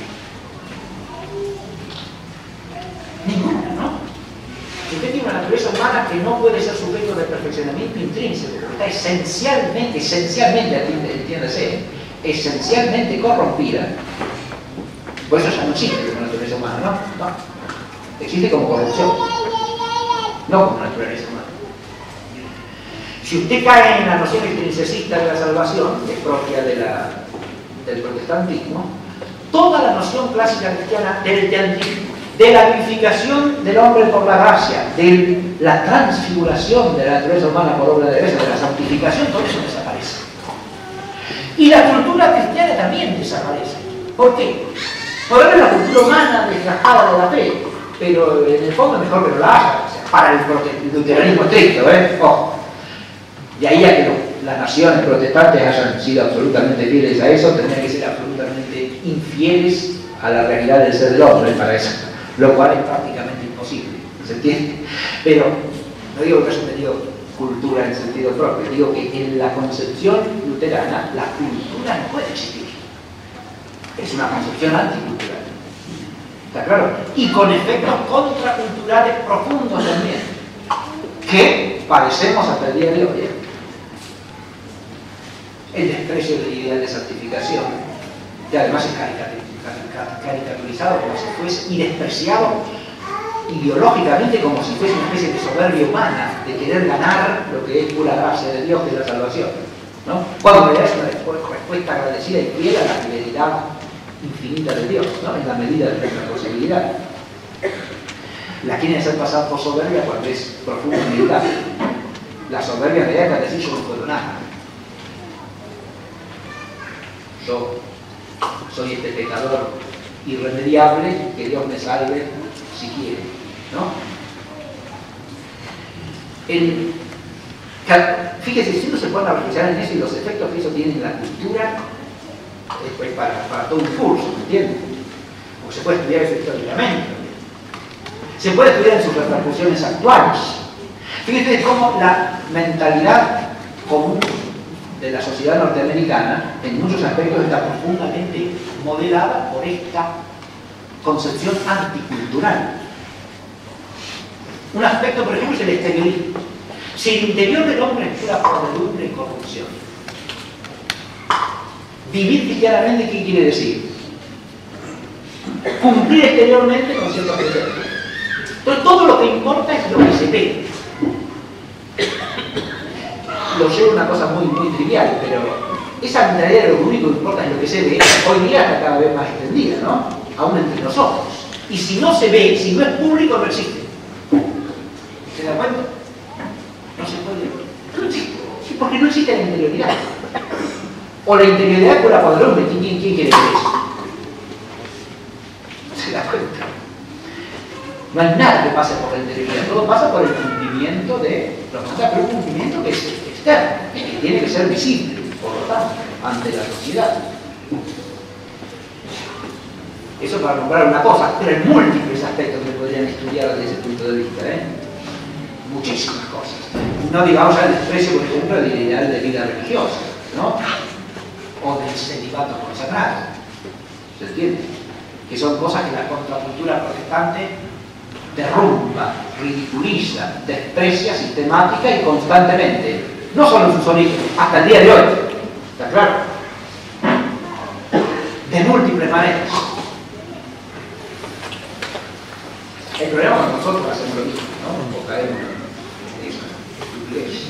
Ninguna, ¿no? Si usted tiene una naturaleza humana que no puede ser sujeto de perfeccionamiento intrínseco, porque está esencialmente, entiéndase, esencialmente corrompida, por eso ya no existe como naturaleza humana, ¿no? No. Existe como corrupción, no como naturaleza humana. Si usted cae en la noción extrinsecista de la salvación, que es propia del protestantismo, toda la noción clásica cristiana de la vivificación del hombre por la gracia, de la transfiguración de la naturaleza humana por obra de gracia, de la santificación, todo eso desaparece. Y la cultura cristiana también desaparece. ¿Por qué? Por ahora la cultura humana desgajada de la fe, pero en el fondo mejor que no la haya, o sea, para el luteranismo estricto, ojo. De ahí a que las naciones protestantes hayan sido absolutamente fieles a eso, tendrían que ser absolutamente infieles a la realidad del ser del hombre para eso, lo cual es prácticamente imposible, ¿se entiende? Pero no digo que haya tenido cultura en sentido propio, digo que en la concepción luterana la cultura no puede existir. Es una concepción anticultural. ¿Está claro? Y con efectos contraculturales profundos también, que padecemos hasta el día de hoy. El desprecio del ideal de santificación, que además es caricaturizado como si fuese y despreciado ideológicamente como si fuese una especie de soberbia humana, de querer ganar lo que es pura gracia de Dios, que es la salvación, ¿no? Cuando en realidad es una respuesta agradecida y fiel a la fidelidad infinita de Dios, ¿no? En la medida de nuestra posibilidad. La quieren hacer pasar por soberbia cuando es profunda humildad. La soberbia en realidad es decir, yo no puedo nada. Yo soy este pecador irremediable, que Dios me salve si quiere, ¿no? Fíjese, si uno se pone a reflexionar en eso y los efectos que eso tiene en la cultura, pues para todo un curso, ¿me entienden? Porque se puede estudiar eso históricamente, se puede estudiar en sus repercusiones actuales. Fíjense cómo la mentalidad común de la sociedad norteamericana en muchos aspectos está profundamente modelada por esta concepción anticultural. Un aspecto, por ejemplo, es el exteriorismo. Si el interior del hombre es pura podredumbre y corrupción, vivir cristianamente, ¿qué quiere decir? Cumplir exteriormente con ciertos preceptos. Entonces, todo lo que importa es lo que se ve. Lo llevo a una cosa muy trivial, pero esa mentalidad de lo único que importa es lo que se ve, hoy día está cada vez más extendida, ¿no? Aún entre nosotros. Y si no se ve, si no es público, no existe. ¿Se da cuenta? No se puede. No existe. Sí, porque no existe la interioridad. O la interioridad con la podredumbre. ¿Quién quiere ver eso? ¿Se da cuenta? No hay nada que pase por la interioridad. Todo pasa por el cumplimiento de los mandatos, pero un cumplimiento que es externo, que tiene que ser visible, por lo tanto, ante la sociedad. Eso para nombrar una cosa, pero hay múltiples aspectos que podrían estudiar desde ese punto de vista, muchísimas cosas. No digamos ya el desprecio, por ejemplo, del ideal de vida religiosa, ¿no? O del celibato consagrado. ¿Se entiende? Que son cosas que la contracultura protestante derrumba, ridiculiza, desprecia sistemática y constantemente. No solo en sus orígenes, hasta el día de hoy. ¿Está claro? De múltiples maneras. El problema es que nosotros hacemos lo mismo, ¿no? O caemos en esa estupidez.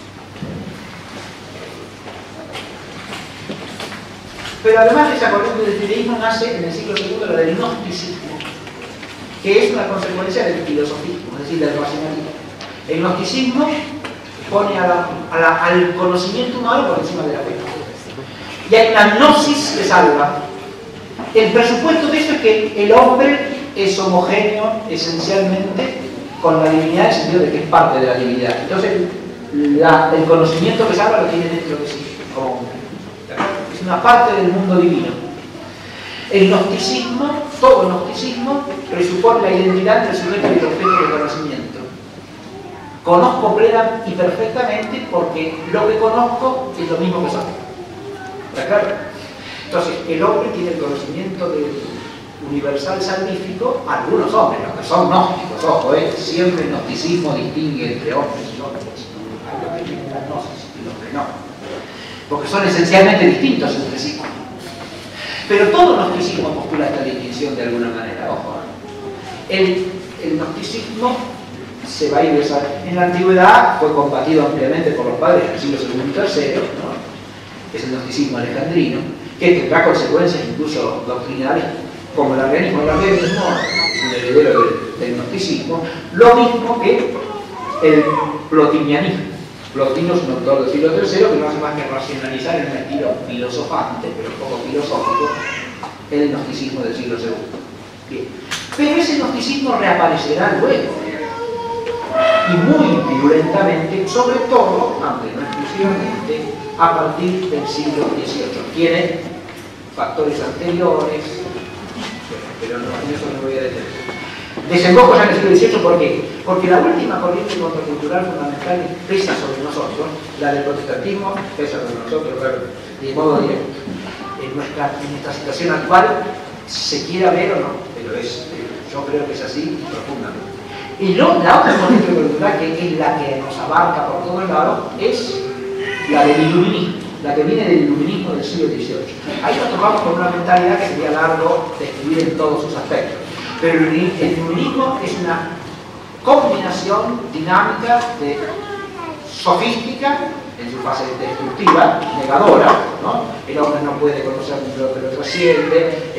Pero además esa corriente del fideísmo nace en el siglo II la del gnosticismo, que es una consecuencia del filosofismo, es decir, del racionalismo. El gnosticismo pone al conocimiento humano por encima de la fe. Y hay una gnosis que salva. El presupuesto de eso es que el hombre es homogéneo esencialmente con la divinidad, en el sentido de que es parte de la divinidad. Entonces, el conocimiento que salva lo tiene dentro de sí. Es una parte del mundo divino. El gnosticismo, todo gnosticismo, presupone la identidad entre el sujeto y el objeto del conocimiento, conozco plena y perfectamente porque lo que conozco es lo mismo que soy. ¿Está claro? Entonces, el hombre tiene el conocimiento del universal salvífico, algunos hombres, los que son gnósticos, ojo, siempre el gnosticismo distingue entre hombres y hombres. Hay los que tienen la gnosis y los que no, porque son esencialmente distintos entre sí. Pero todo gnosticismo postula esta distinción de alguna manera, ojo. El gnosticismo se va a ir en la antigüedad, fue combatido ampliamente por los padres del siglo II y III, ¿no? Es el gnosticismo alejandrino, que tendrá consecuencias incluso doctrinales como el arrianismo. El arrianismo es un heredero del gnosticismo, lo mismo que el plotinianismo. Plotino es un autor del siglo III que no hace más que racionalizar en un estilo filosofante, pero poco filosófico, el gnosticismo del siglo II. Bien. Pero ese gnosticismo reaparecerá luego, y muy virulentamente, sobre todo, aunque no exclusivamente, a partir del siglo XVIII. Tiene factores anteriores, pero no, en eso no voy a detener. Desembocos en el siglo XVIII, ¿por qué? Porque la última corriente contracultural fundamental pesa sobre nosotros, la del protestantismo pesa sobre nosotros, claro, de modo directo. En nuestra situación actual, se quiera ver o no, pero yo creo que es así profundamente. Y la otra corriente cultural, que es la que nos abarca por todos lados, es la del iluminismo, la que viene del iluminismo del siglo XVIII. Ahí nos topamos con una mentalidad que sería largo describir en todos sus aspectos. Pero el iluminismo es una combinación dinámica de sofística, en su fase destructiva, negadora, ¿no? El hombre no puede conocer lo que lo trasciende,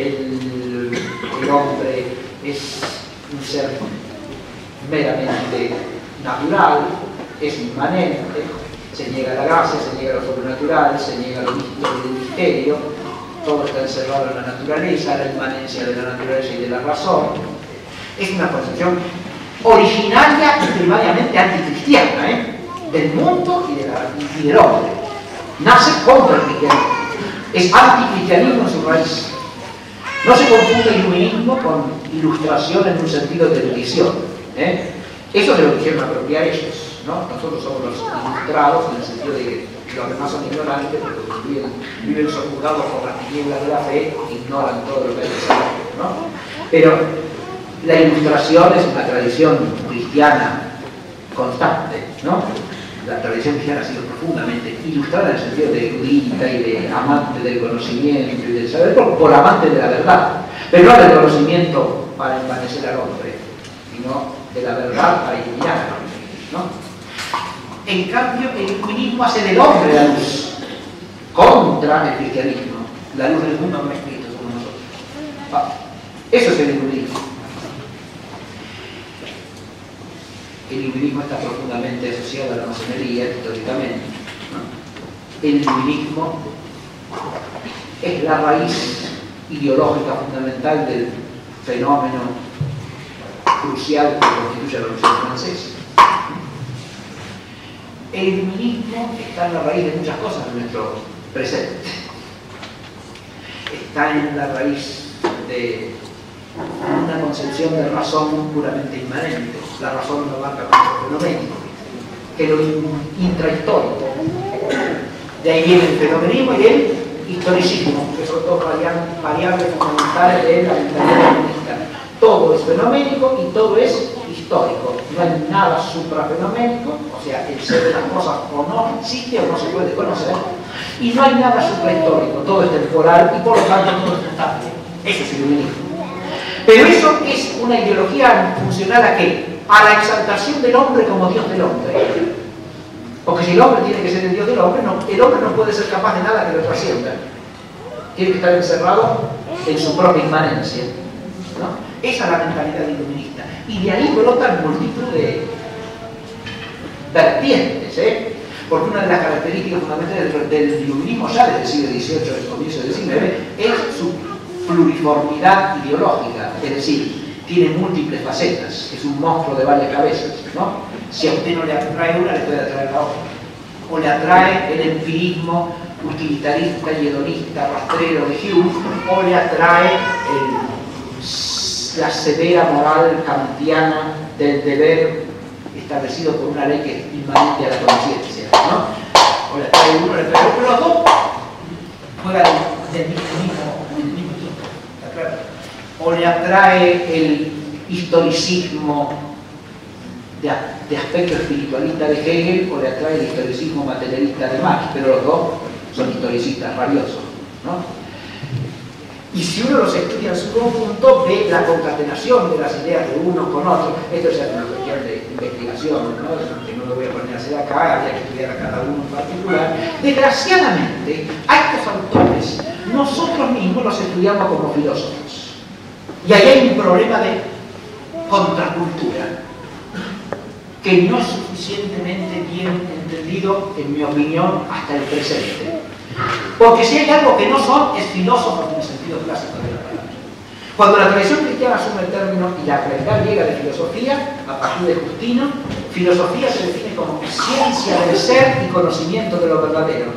el hombre es un ser meramente natural, es inmanente, se niega a la gracia, se niega a lo sobrenatural, se niega a lo místico y del misterio, todo está encerrado en la naturaleza, la inmanencia de la naturaleza y de la razón. Es una concepción originaria y primariamente anticristiana, del mundo y del hombre. Nace contra el cristianismo, es anticristianismo en su raíz. No se confunde iluminismo con ilustración en un sentido de erudición. Eso es de lo que quisieron apropiar ellos, ¿no? Nosotros somos los ilustrados en el sentido de que los demás son ignorantes porque viven sojuzgados por las tinieblas de la fe, ignoran todo lo que hay que saber, ¿no? Pero la ilustración es una tradición cristiana constante, ¿no? La tradición cristiana ha sido profundamente ilustrada en el sentido de erudita y de amante del conocimiento y del saber, por amante de la verdad, pero no del conocimiento para envanecer al hombre, sino de la verdad para iluminar al hombre, ¿no? En cambio, el iluminismo hace del hombre la luz contra el cristianismo. La luz del mundo no es Cristo como nosotros. Eso es el iluminismo. El iluminismo está profundamente asociado a la masonería históricamente, ¿no? El iluminismo es la raíz ideológica fundamental del fenómeno crucial que constituye la Revolución Francesa. El iluminismo está en la raíz de muchas cosas de nuestro presente. Está en la raíz de una concepción de razón puramente inmanente. La razón no abarca con lo fenoménico, que lo intrahistórico. De ahí viene el fenomenismo y el historicismo, que son dos variables fundamentales de la mentalidad humanista. Todo es fenoménico y todo es histórico. No hay nada suprafenoménico, o sea, el ser de las cosas o no existe o no se puede conocer, y no hay nada suprahistórico, todo es temporal y por lo tanto todo es estable. Eso es iluminismo. Pero eso es una ideología funcional ¿a qué? A la exaltación del hombre como Dios del hombre. Porque si el hombre tiene que ser el Dios del hombre, el hombre no puede ser capaz de nada que lo trascienda. Tiene que estar encerrado en su propia inmanencia, ¿no? Esa es la mentalidad iluminista. Y de ahí brotan multitud de vertientes, porque una de las características fundamentales del iluminismo ya desde el siglo XVIII, del comienzo del XIX, es su pluriformidad ideológica, es decir, tiene múltiples facetas, es un monstruo de varias cabezas, ¿no? Si a usted no le atrae una, le puede atraer la otra. O le atrae el empirismo utilitarista y hedonista rastrero de Hume, o le atrae la severa moral kantiana del deber establecido por una ley que es inmanente a la conciencia, ¿no? O le atrae uno, le atrae otro, los dos juegan del mismo tipo, ¿está claro? O le atrae el historicismo de aspecto espiritualista de Hegel, o le atrae el historicismo materialista de Marx, pero los dos son historicistas rabiosos, ¿no? Y si uno los estudia en su conjunto, ve la concatenación de las ideas de unos con otros. Esto ya es una cuestión de investigación, ¿no? Que no lo voy a poner a hacer acá, habría que estudiar a cada uno en particular. Desgraciadamente, a estos autores nosotros mismos los estudiamos como filósofos. Y ahí hay un problema de contracultura que no es suficientemente bien entendido, en mi opinión, hasta el presente. Porque si hay algo que no son, es filósofos en el sentido clásico de la palabra. Cuando la tradición cristiana asume el término y la realidad griega de filosofía, a partir de Justino, filosofía se define como ciencia del ser y conocimiento de lo verdadero.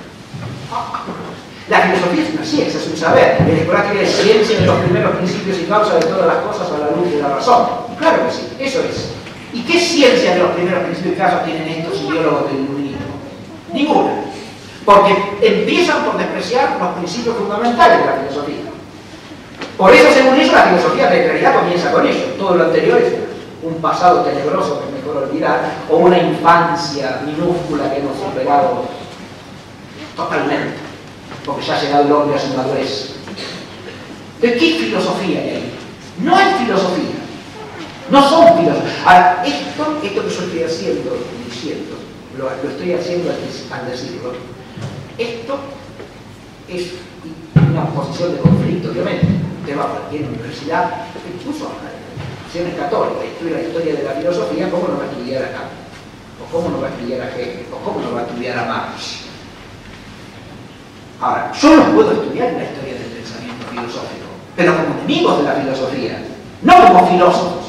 La filosofía es una ciencia, es un saber. El escolástico es ciencia de los primeros principios y causas de todas las cosas a la luz de la razón. Claro que sí, eso es. ¿Y qué ciencia de los primeros principios y causas tienen estos ideólogos del iluminismo? Ninguna. Porque empiezan por despreciar los principios fundamentales de la filosofía. Por eso, según ellos, la filosofía de realidad comienza con ello. Todo lo anterior es un pasado tenebroso que es mejor olvidar, o una infancia minúscula que hemos superado totalmente, porque ya ha llegado el hombre a su madurez. ¿De qué filosofía hay ahí? No hay filosofía. No son filósofos. Ahora, esto que yo estoy haciendo y diciendo, lo estoy haciendo al decirlo, esto es una posición de conflicto, obviamente. Usted va a cualquier universidad, incluso a universidades católicas, estudia la historia de la filosofía, ¿cómo no va a estudiar a Kant? ¿O cómo no va a estudiar a Hegel? ¿O cómo no va a estudiar a Marx? Ahora, yo no puedo estudiar la historia del pensamiento filosófico, pero como enemigos de la filosofía, no como filósofos.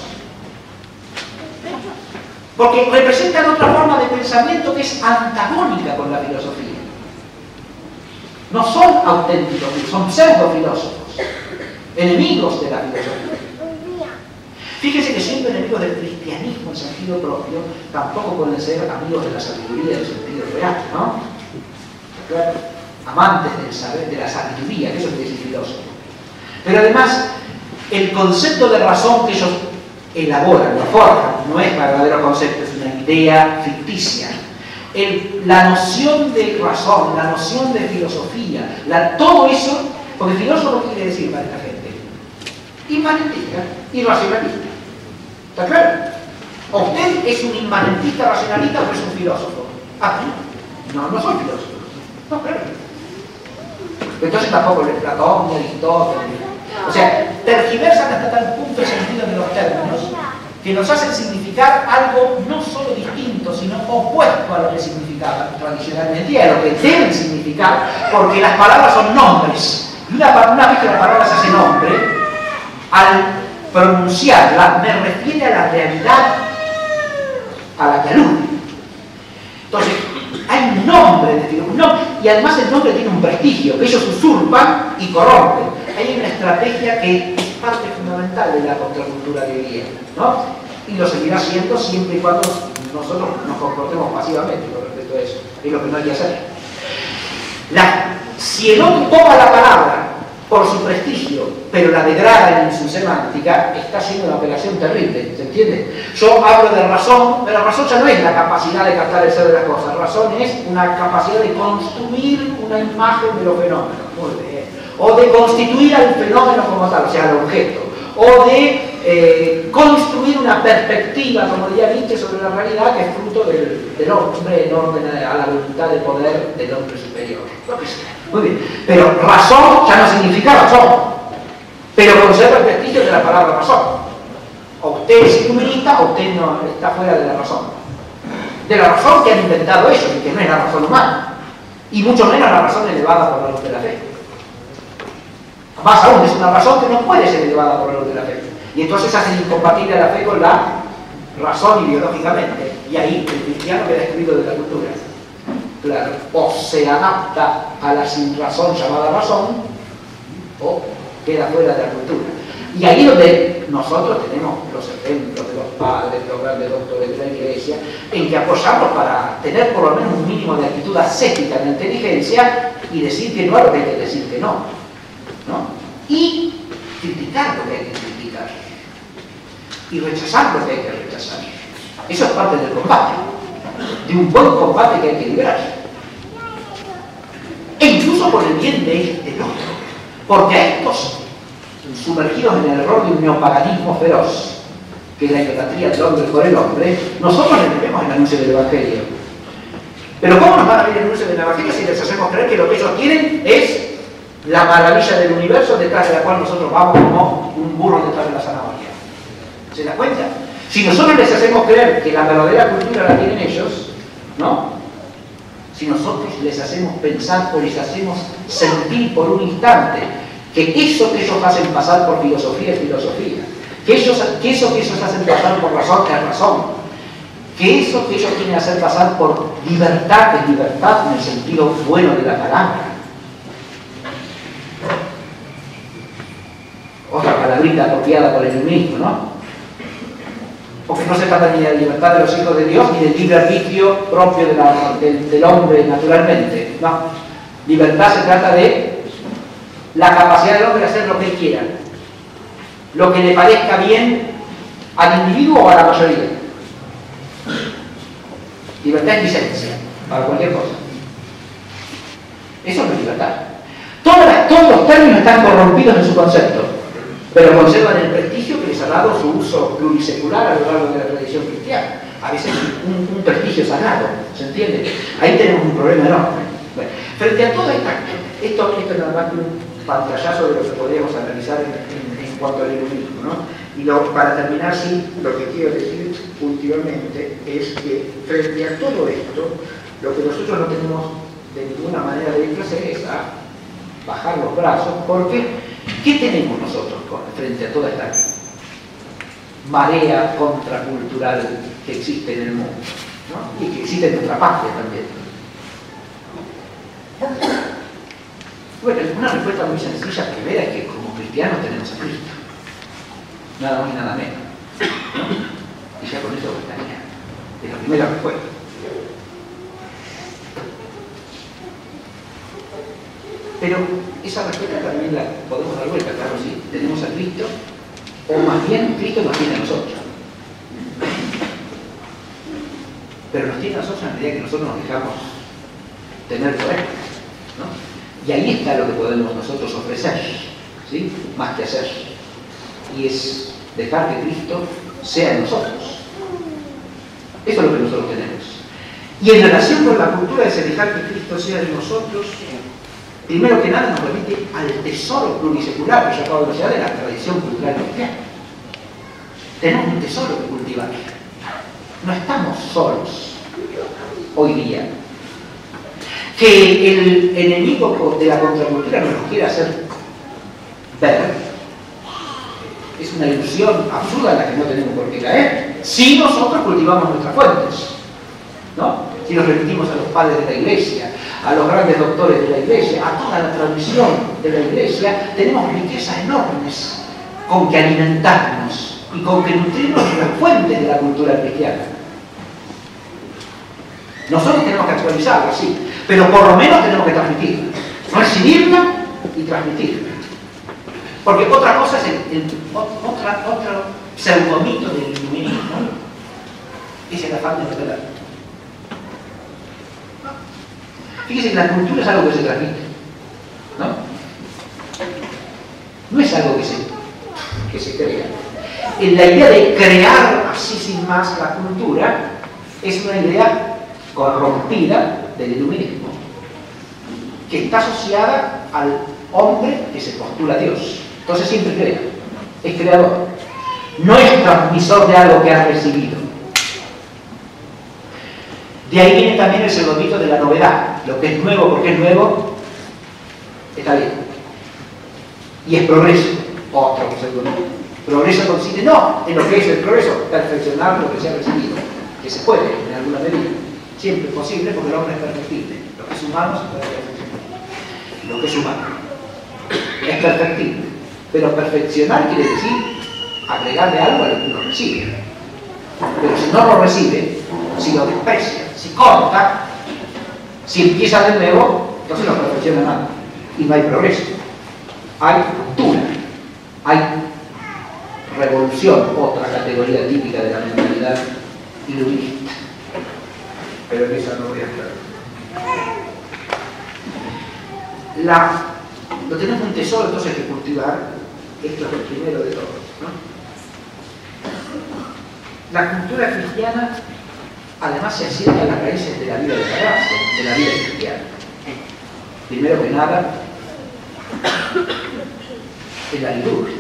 Porque representan otra forma de pensamiento que es antagónica con la filosofía. No son auténticos, son pseudo-filósofos, enemigos de la filosofía. Fíjese que siendo enemigos del cristianismo en sentido propio, tampoco pueden ser amigos de la sabiduría en el sentido real, ¿no? Claro, amantes del saber, de la sabiduría, que eso es decir filósofo. Pero además, el concepto de razón que ellos elaboran, lo forjan, no es verdadero concepto, es una idea ficticia. La noción de razón, la noción de filosofía, todo eso, porque filósofo quiere decir para esta gente inmanentista y racionalista. ¿Está claro? O usted es un inmanentista racionalista o es un filósofo. Ah, no, no soy filósofo. No, claro. Entonces tampoco es Platón ni Aristóteles. O sea, tergiversan hasta tal punto el sentido de los términos que nos hacen significar algo no solo distinto, sino opuesto a lo que significaban tradicionalmente y a lo que deben significar, porque las palabras son nombres. Y una vez que la palabra se hace nombre, al pronunciarla me refiere a la realidad a la que alude. Entonces, hay un nombre de filosofía, y además el nombre tiene un prestigio, que ellos usurpan y corrompen. Hay una estrategia que es parte fundamental de la contracultura de hoy día, ¿no? Y lo seguirá siendo siempre y cuando nosotros nos comportemos pasivamente con respecto a eso. Es lo que no hay que hacer. Si el otro toma la palabra por su prestigio, pero la degrada en su semántica, está haciendo una operación terrible, ¿se entiende? Yo hablo de razón, pero la razón ya no es la capacidad de captar el ser de las cosas. Razón es una capacidad de construir una imagen de los fenómenos. Muy bien. O de constituir al fenómeno como tal, o sea, al objeto, o de construir una perspectiva, como diría Nietzsche, sobre la realidad que es fruto del hombre en orden a la voluntad de poder del hombre superior. Lo que sea. Muy bien. Pero razón ya no significa razón, pero conserva el prestigio de la palabra razón. O usted es iluminista o usted no está fuera de la razón. De la razón que han inventado ellos, y que no es la razón humana, y mucho menos la razón elevada por la luz de la fe. Más aún, es una razón que no puede ser elevada por la luz de la fe. Y entonces hacen incompatible la fe con la razón ideológicamente. Y ahí el cristiano queda excluido de la cultura. Claro, o se adapta a la sinrazón llamada razón, o queda fuera de la cultura. Y ahí es donde nosotros tenemos los ejemplos de los padres, los grandes doctores de la Iglesia, en que apoyarlos para tener por lo menos un mínimo de actitud ascética en la inteligencia y decir que no a lo que hay que decir que no, ¿no? Y criticar lo que hay que criticar y rechazar lo que hay que rechazar. Eso es parte del combate, de un buen combate que hay que librar, e incluso por el bien del otro, porque a estos sumergidos en el error de un neopaganismo feroz, que es la idolatría del hombre por el hombre, nosotros les debemos el anuncio del Evangelio. Pero ¿cómo nos van a ver el anuncio del Evangelio si les hacemos creer que lo que ellos quieren es la maravilla del universo detrás de la cual nosotros vamos como un burro detrás de la zanahoria? ¿Se da cuenta? Si nosotros les hacemos creer que la verdadera cultura la tienen ellos, ¿no? Si nosotros les hacemos pensar o les hacemos sentir por un instante que eso que ellos hacen pasar por filosofía es filosofía, que eso que ellos hacen pasar por razón es razón, que eso que ellos quieren hacer pasar por libertad es libertad en el sentido bueno de la palabra. Otra palabrita apropiada por el iluminismo, ¿no? Porque no se trata ni de la libertad de los hijos de Dios ni del libre arbitrio propio del hombre naturalmente. No. Libertad se trata de la capacidad del hombre de hacer lo que él quiera, lo que le parezca bien al individuo o a la mayoría. Libertad es licencia para cualquier cosa. Eso no es libertad. Todos los términos están corrompidos en su concepto, pero conservan el prestigio que les ha dado su uso plurisecular a lo largo de la tradición cristiana. A veces un prestigio sagrado, ¿se entiende? Ahí tenemos un problema enorme. Bueno, frente a todo esto es nada más que un pantallazo de lo que podríamos analizar en cuanto al iluminismo, ¿no? Y para terminar, sí, lo que quiero decir últimamente es que frente a todo esto, lo que nosotros no tenemos de ninguna manera de hacer es a bajar los brazos, porque ¿qué tenemos nosotros frente a toda esta marea contracultural que existe en el mundo, ¿no? Y que existe en nuestra patria también? Bueno, una respuesta muy sencilla, primera, es que como cristianos tenemos a Cristo, nada más y nada menos, ¿no? Y ya con eso bastaría. Es la primera respuesta. Pero esa respuesta también la podemos dar vuelta, claro, sí, tenemos a Cristo, o más bien Cristo nos tiene a nosotros. Pero nos tiene a nosotros en la medida que nosotros nos dejamos tener poder, ¿no? Y ahí está lo que podemos nosotros ofrecer, ¿sí? Más que hacer. Y es dejar que Cristo sea en nosotros. Eso es lo que nosotros tenemos. Y en relación con la cultura es dejar que Cristo sea en nosotros, primero que nada nos remite al tesoro plurisecular que yo acabo de mencionar de la tradición cultural cristiana. Tenemos un tesoro que cultivar. No estamos solos hoy día. Que el enemigo de la contracultura nos lo quiere hacer ver es una ilusión absurda en la que no tenemos por qué caer si nosotros cultivamos nuestras fuentes, ¿no? Si nos remitimos a los padres de la Iglesia, a los grandes doctores de la Iglesia, a toda la tradición de la Iglesia, tenemos riquezas enormes con que alimentarnos y con que nutrirnos de las fuentes de la cultura cristiana. Nosotros tenemos que actualizarla, sí, pero por lo menos tenemos que transmitirla, recibirla y transmitirla. Porque otra cosa es otro pseudomito del iluminismo, ¿no? Es el afán de revelar. Fíjense que la cultura es algo que se transmite, ¿no? No es algo que se crea. La idea de crear así sin más la cultura es una idea corrompida del iluminismo, que está asociada al hombre que se postula a Dios. Entonces siempre crea, es creador, no es transmisor de algo que ha recibido. De ahí viene también el pseudomito de la novedad. Lo que es nuevo porque es nuevo, está bien. Y es progreso, otro pseudomito. Progreso consiste no en lo que es el progreso, perfeccionar lo que se ha recibido, que se puede en alguna medida. Siempre es posible porque el hombre es perfectible. Lo que es humano se puede perfeccionar. Lo que es humano es perfectible. Pero perfeccionar quiere decir agregarle algo a lo que uno recibe. Pero si no lo recibe, si lo desprecia, si corta, si empieza de nuevo, entonces no perfecciona nada y no hay progreso. Hay ruptura, hay revolución, otra categoría típica de la mentalidad iluminista. Pero en esa no voy a entrar. Lo tenemos un tesoro entonces que cultivar. Esto es el primero de todos, ¿no? La cultura cristiana además se asienta a las raíces de la vida de la gracia, de la vida cristiana. Primero que nada, en la liturgia.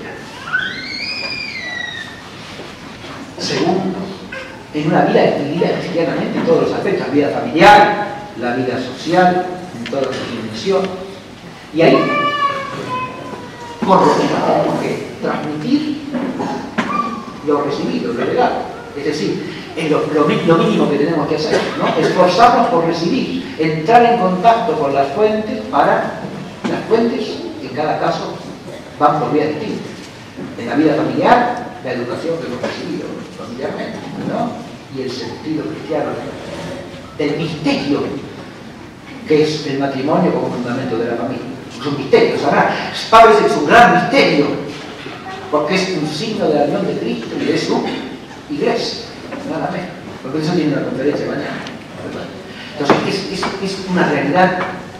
Segundo, en una vida adquirida cristianamente en todos los aspectos, la vida familiar, la vida social, en todas sus dimensiones. Y ahí, por lo menos, tenemos que transmitir lo recibido, lo legado. Es decir, es lo mínimo que tenemos que hacer, ¿no? Esforzarnos por recibir, entrar en contacto con las fuentes para las fuentes, en cada caso, van por vías distintas. En la vida familiar, la educación que hemos recibido familiarmente, ¿no? Y el sentido cristiano del misterio que es el matrimonio como fundamento de la familia. Es un misterio, ¿sabrá? Pablo dice que es un gran misterio, porque es un signo de la unión de Cristo y de su iglesia, nada menos. Porque eso tiene una conferencia mañana. Entonces, es una realidad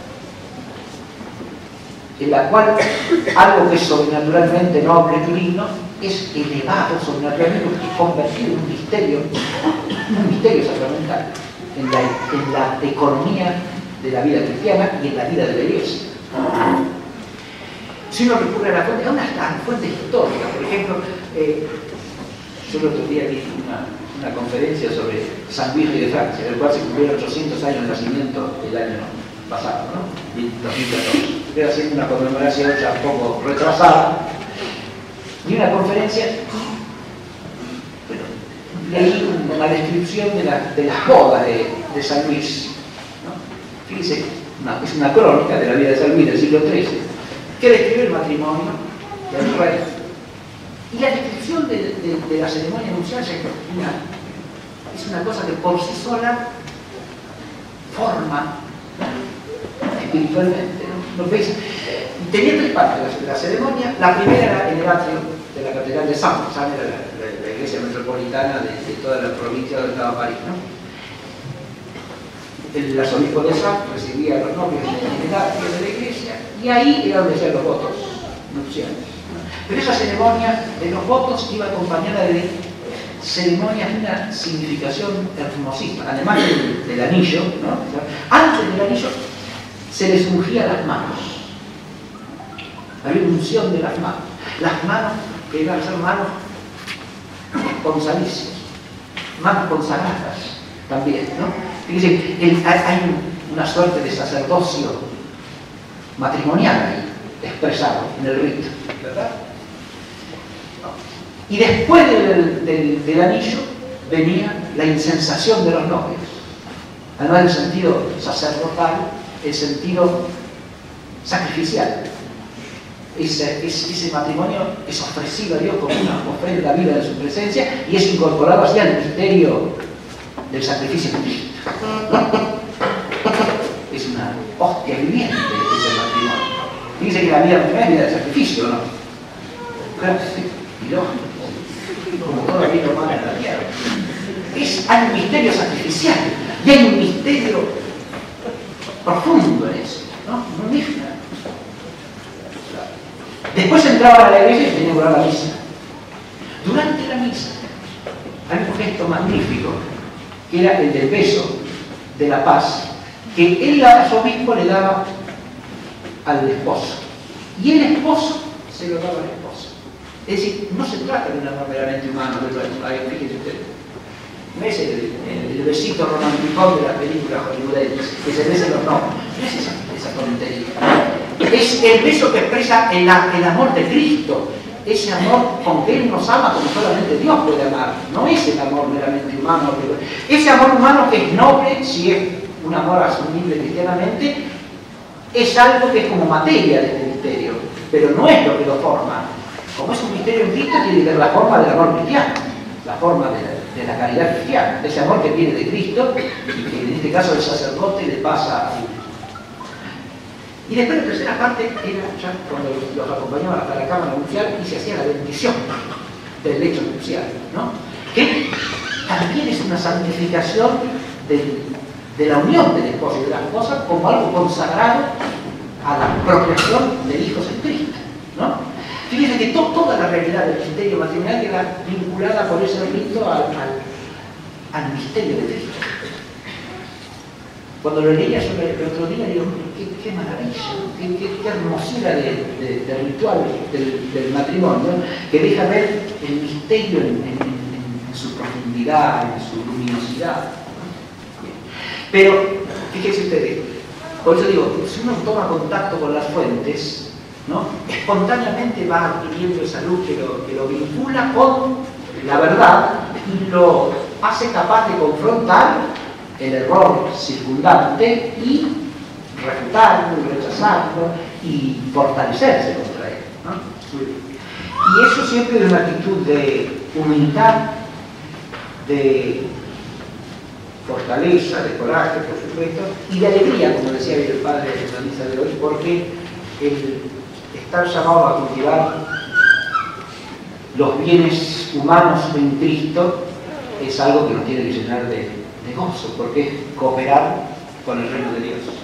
en la cual algo que es sobrenaturalmente noble y divino es elevado sobrenaturalmente y convertido en un misterio sacramental en la economía de la vida cristiana y en la vida de la iglesia. Si uno recurre a la fuente, a unas fuentes históricas, por ejemplo, yo el otro día vi una conferencia sobre San Luis de Francia, en el cual se cumplieron 800 años de nacimiento el año pasado, ¿no? 2014. Estoy haciendo una conmemoración ya un poco retrasada. Y una conferencia, bueno, leí una descripción de las bodas de San Luis, ¿no? Fíjense, es una crónica de la vida de San Luis del siglo XIII, que describe el matrimonio del rey. Y la descripción de la ceremonia nupcial es una cosa que por sí sola forma espiritualmente, ¿no? ¿Lo veis? Tenía tres partes de la ceremonia. La primera era en el atrio de la Catedral de San era la iglesia metropolitana de toda la provincia donde estaba París, ¿no? El arzobispo de San recibía a los nobles en el atrio de la iglesia y ahí era donde hacían los votos nupciales. Pero esa ceremonia de los votos iba acompañada de ceremonias de una significación hermosísima, además del anillo, ¿no? Antes del anillo se les ungía las manos. Había unción de las manos que iban a ser manos consalicias, manos consagradas también, ¿no? Fíjense, hay una suerte de sacerdocio matrimonial ahí, expresado en el rito, ¿verdad? Y después del anillo venía la incensación de los nobles. Además del sentido sacerdotal, el sentido sacrificial. Ese matrimonio es ofrecido a Dios como una ofrenda viva de su presencia y es incorporado así al misterio del sacrificio de Cristo. Es una hostia viviente ese matrimonio. Dice que la vida es vida de sacrificio, ¿no? Claro que sí. Y lógico, como todo vida humana en la tierra. Hay un misterio sacrificial y hay un misterio profundo en eso, ¿no? No misma. Después entraban a la iglesia y tenían que orar la misa. Durante la misa hay un gesto magnífico que era el del beso de la paz que el arzobispo le daba al esposo y el esposo se lo daba a la esposa. Es decir, no se trata de un amor meramente humano, fíjense ustedes. No es el besito romanticón de las películas hollywoodenses, que se besan los nombres. No es esa tontería. Es el beso que expresa el amor de Cristo, ese amor con que Él nos ama como solamente Dios puede amar. No es el amor meramente humano. Ese amor humano que es noble, si es un amor asumible cristianamente, es algo que es como materia de este misterio, pero no es lo que lo forma. Como es un misterio en Cristo, tiene que ver la forma del amor cristiano, la forma de de la caridad cristiana, de ese amor que viene de Cristo y que en este caso el sacerdote le pasa a Filipo. Y después la tercera parte era ya cuando los acompañaban hasta la cámara nupcial y se hacía la bendición del lecho nupcial, ¿no? Que también es una santificación de la unión del esposo y de la esposa como algo consagrado a la procreación de hijos en Cristo, ¿no? Fíjense que toda la realidad del misterio matrimonial queda vinculada por ese rito al misterio de Cristo. Cuando lo leía yo el otro día, digo, qué maravilla, qué hermosura de ritual del matrimonio, que deja ver el misterio en su profundidad, en su luminosidad. Pero, fíjense ustedes, por eso digo, si uno toma contacto con las fuentes, ¿no?, espontáneamente va adquiriendo esa luz que lo vincula con la verdad y lo hace capaz de confrontar el error circundante y refutarlo y rechazarlo y fortalecerse contra él, ¿no? Y eso siempre es una actitud de humildad, de fortaleza, de coraje, por supuesto, y de alegría, como decía el padre de la misa de hoy, porque el estar llamado a cultivar los bienes humanos en Cristo es algo que nos tiene que llenar de gozo, porque es cooperar con el reino de Dios.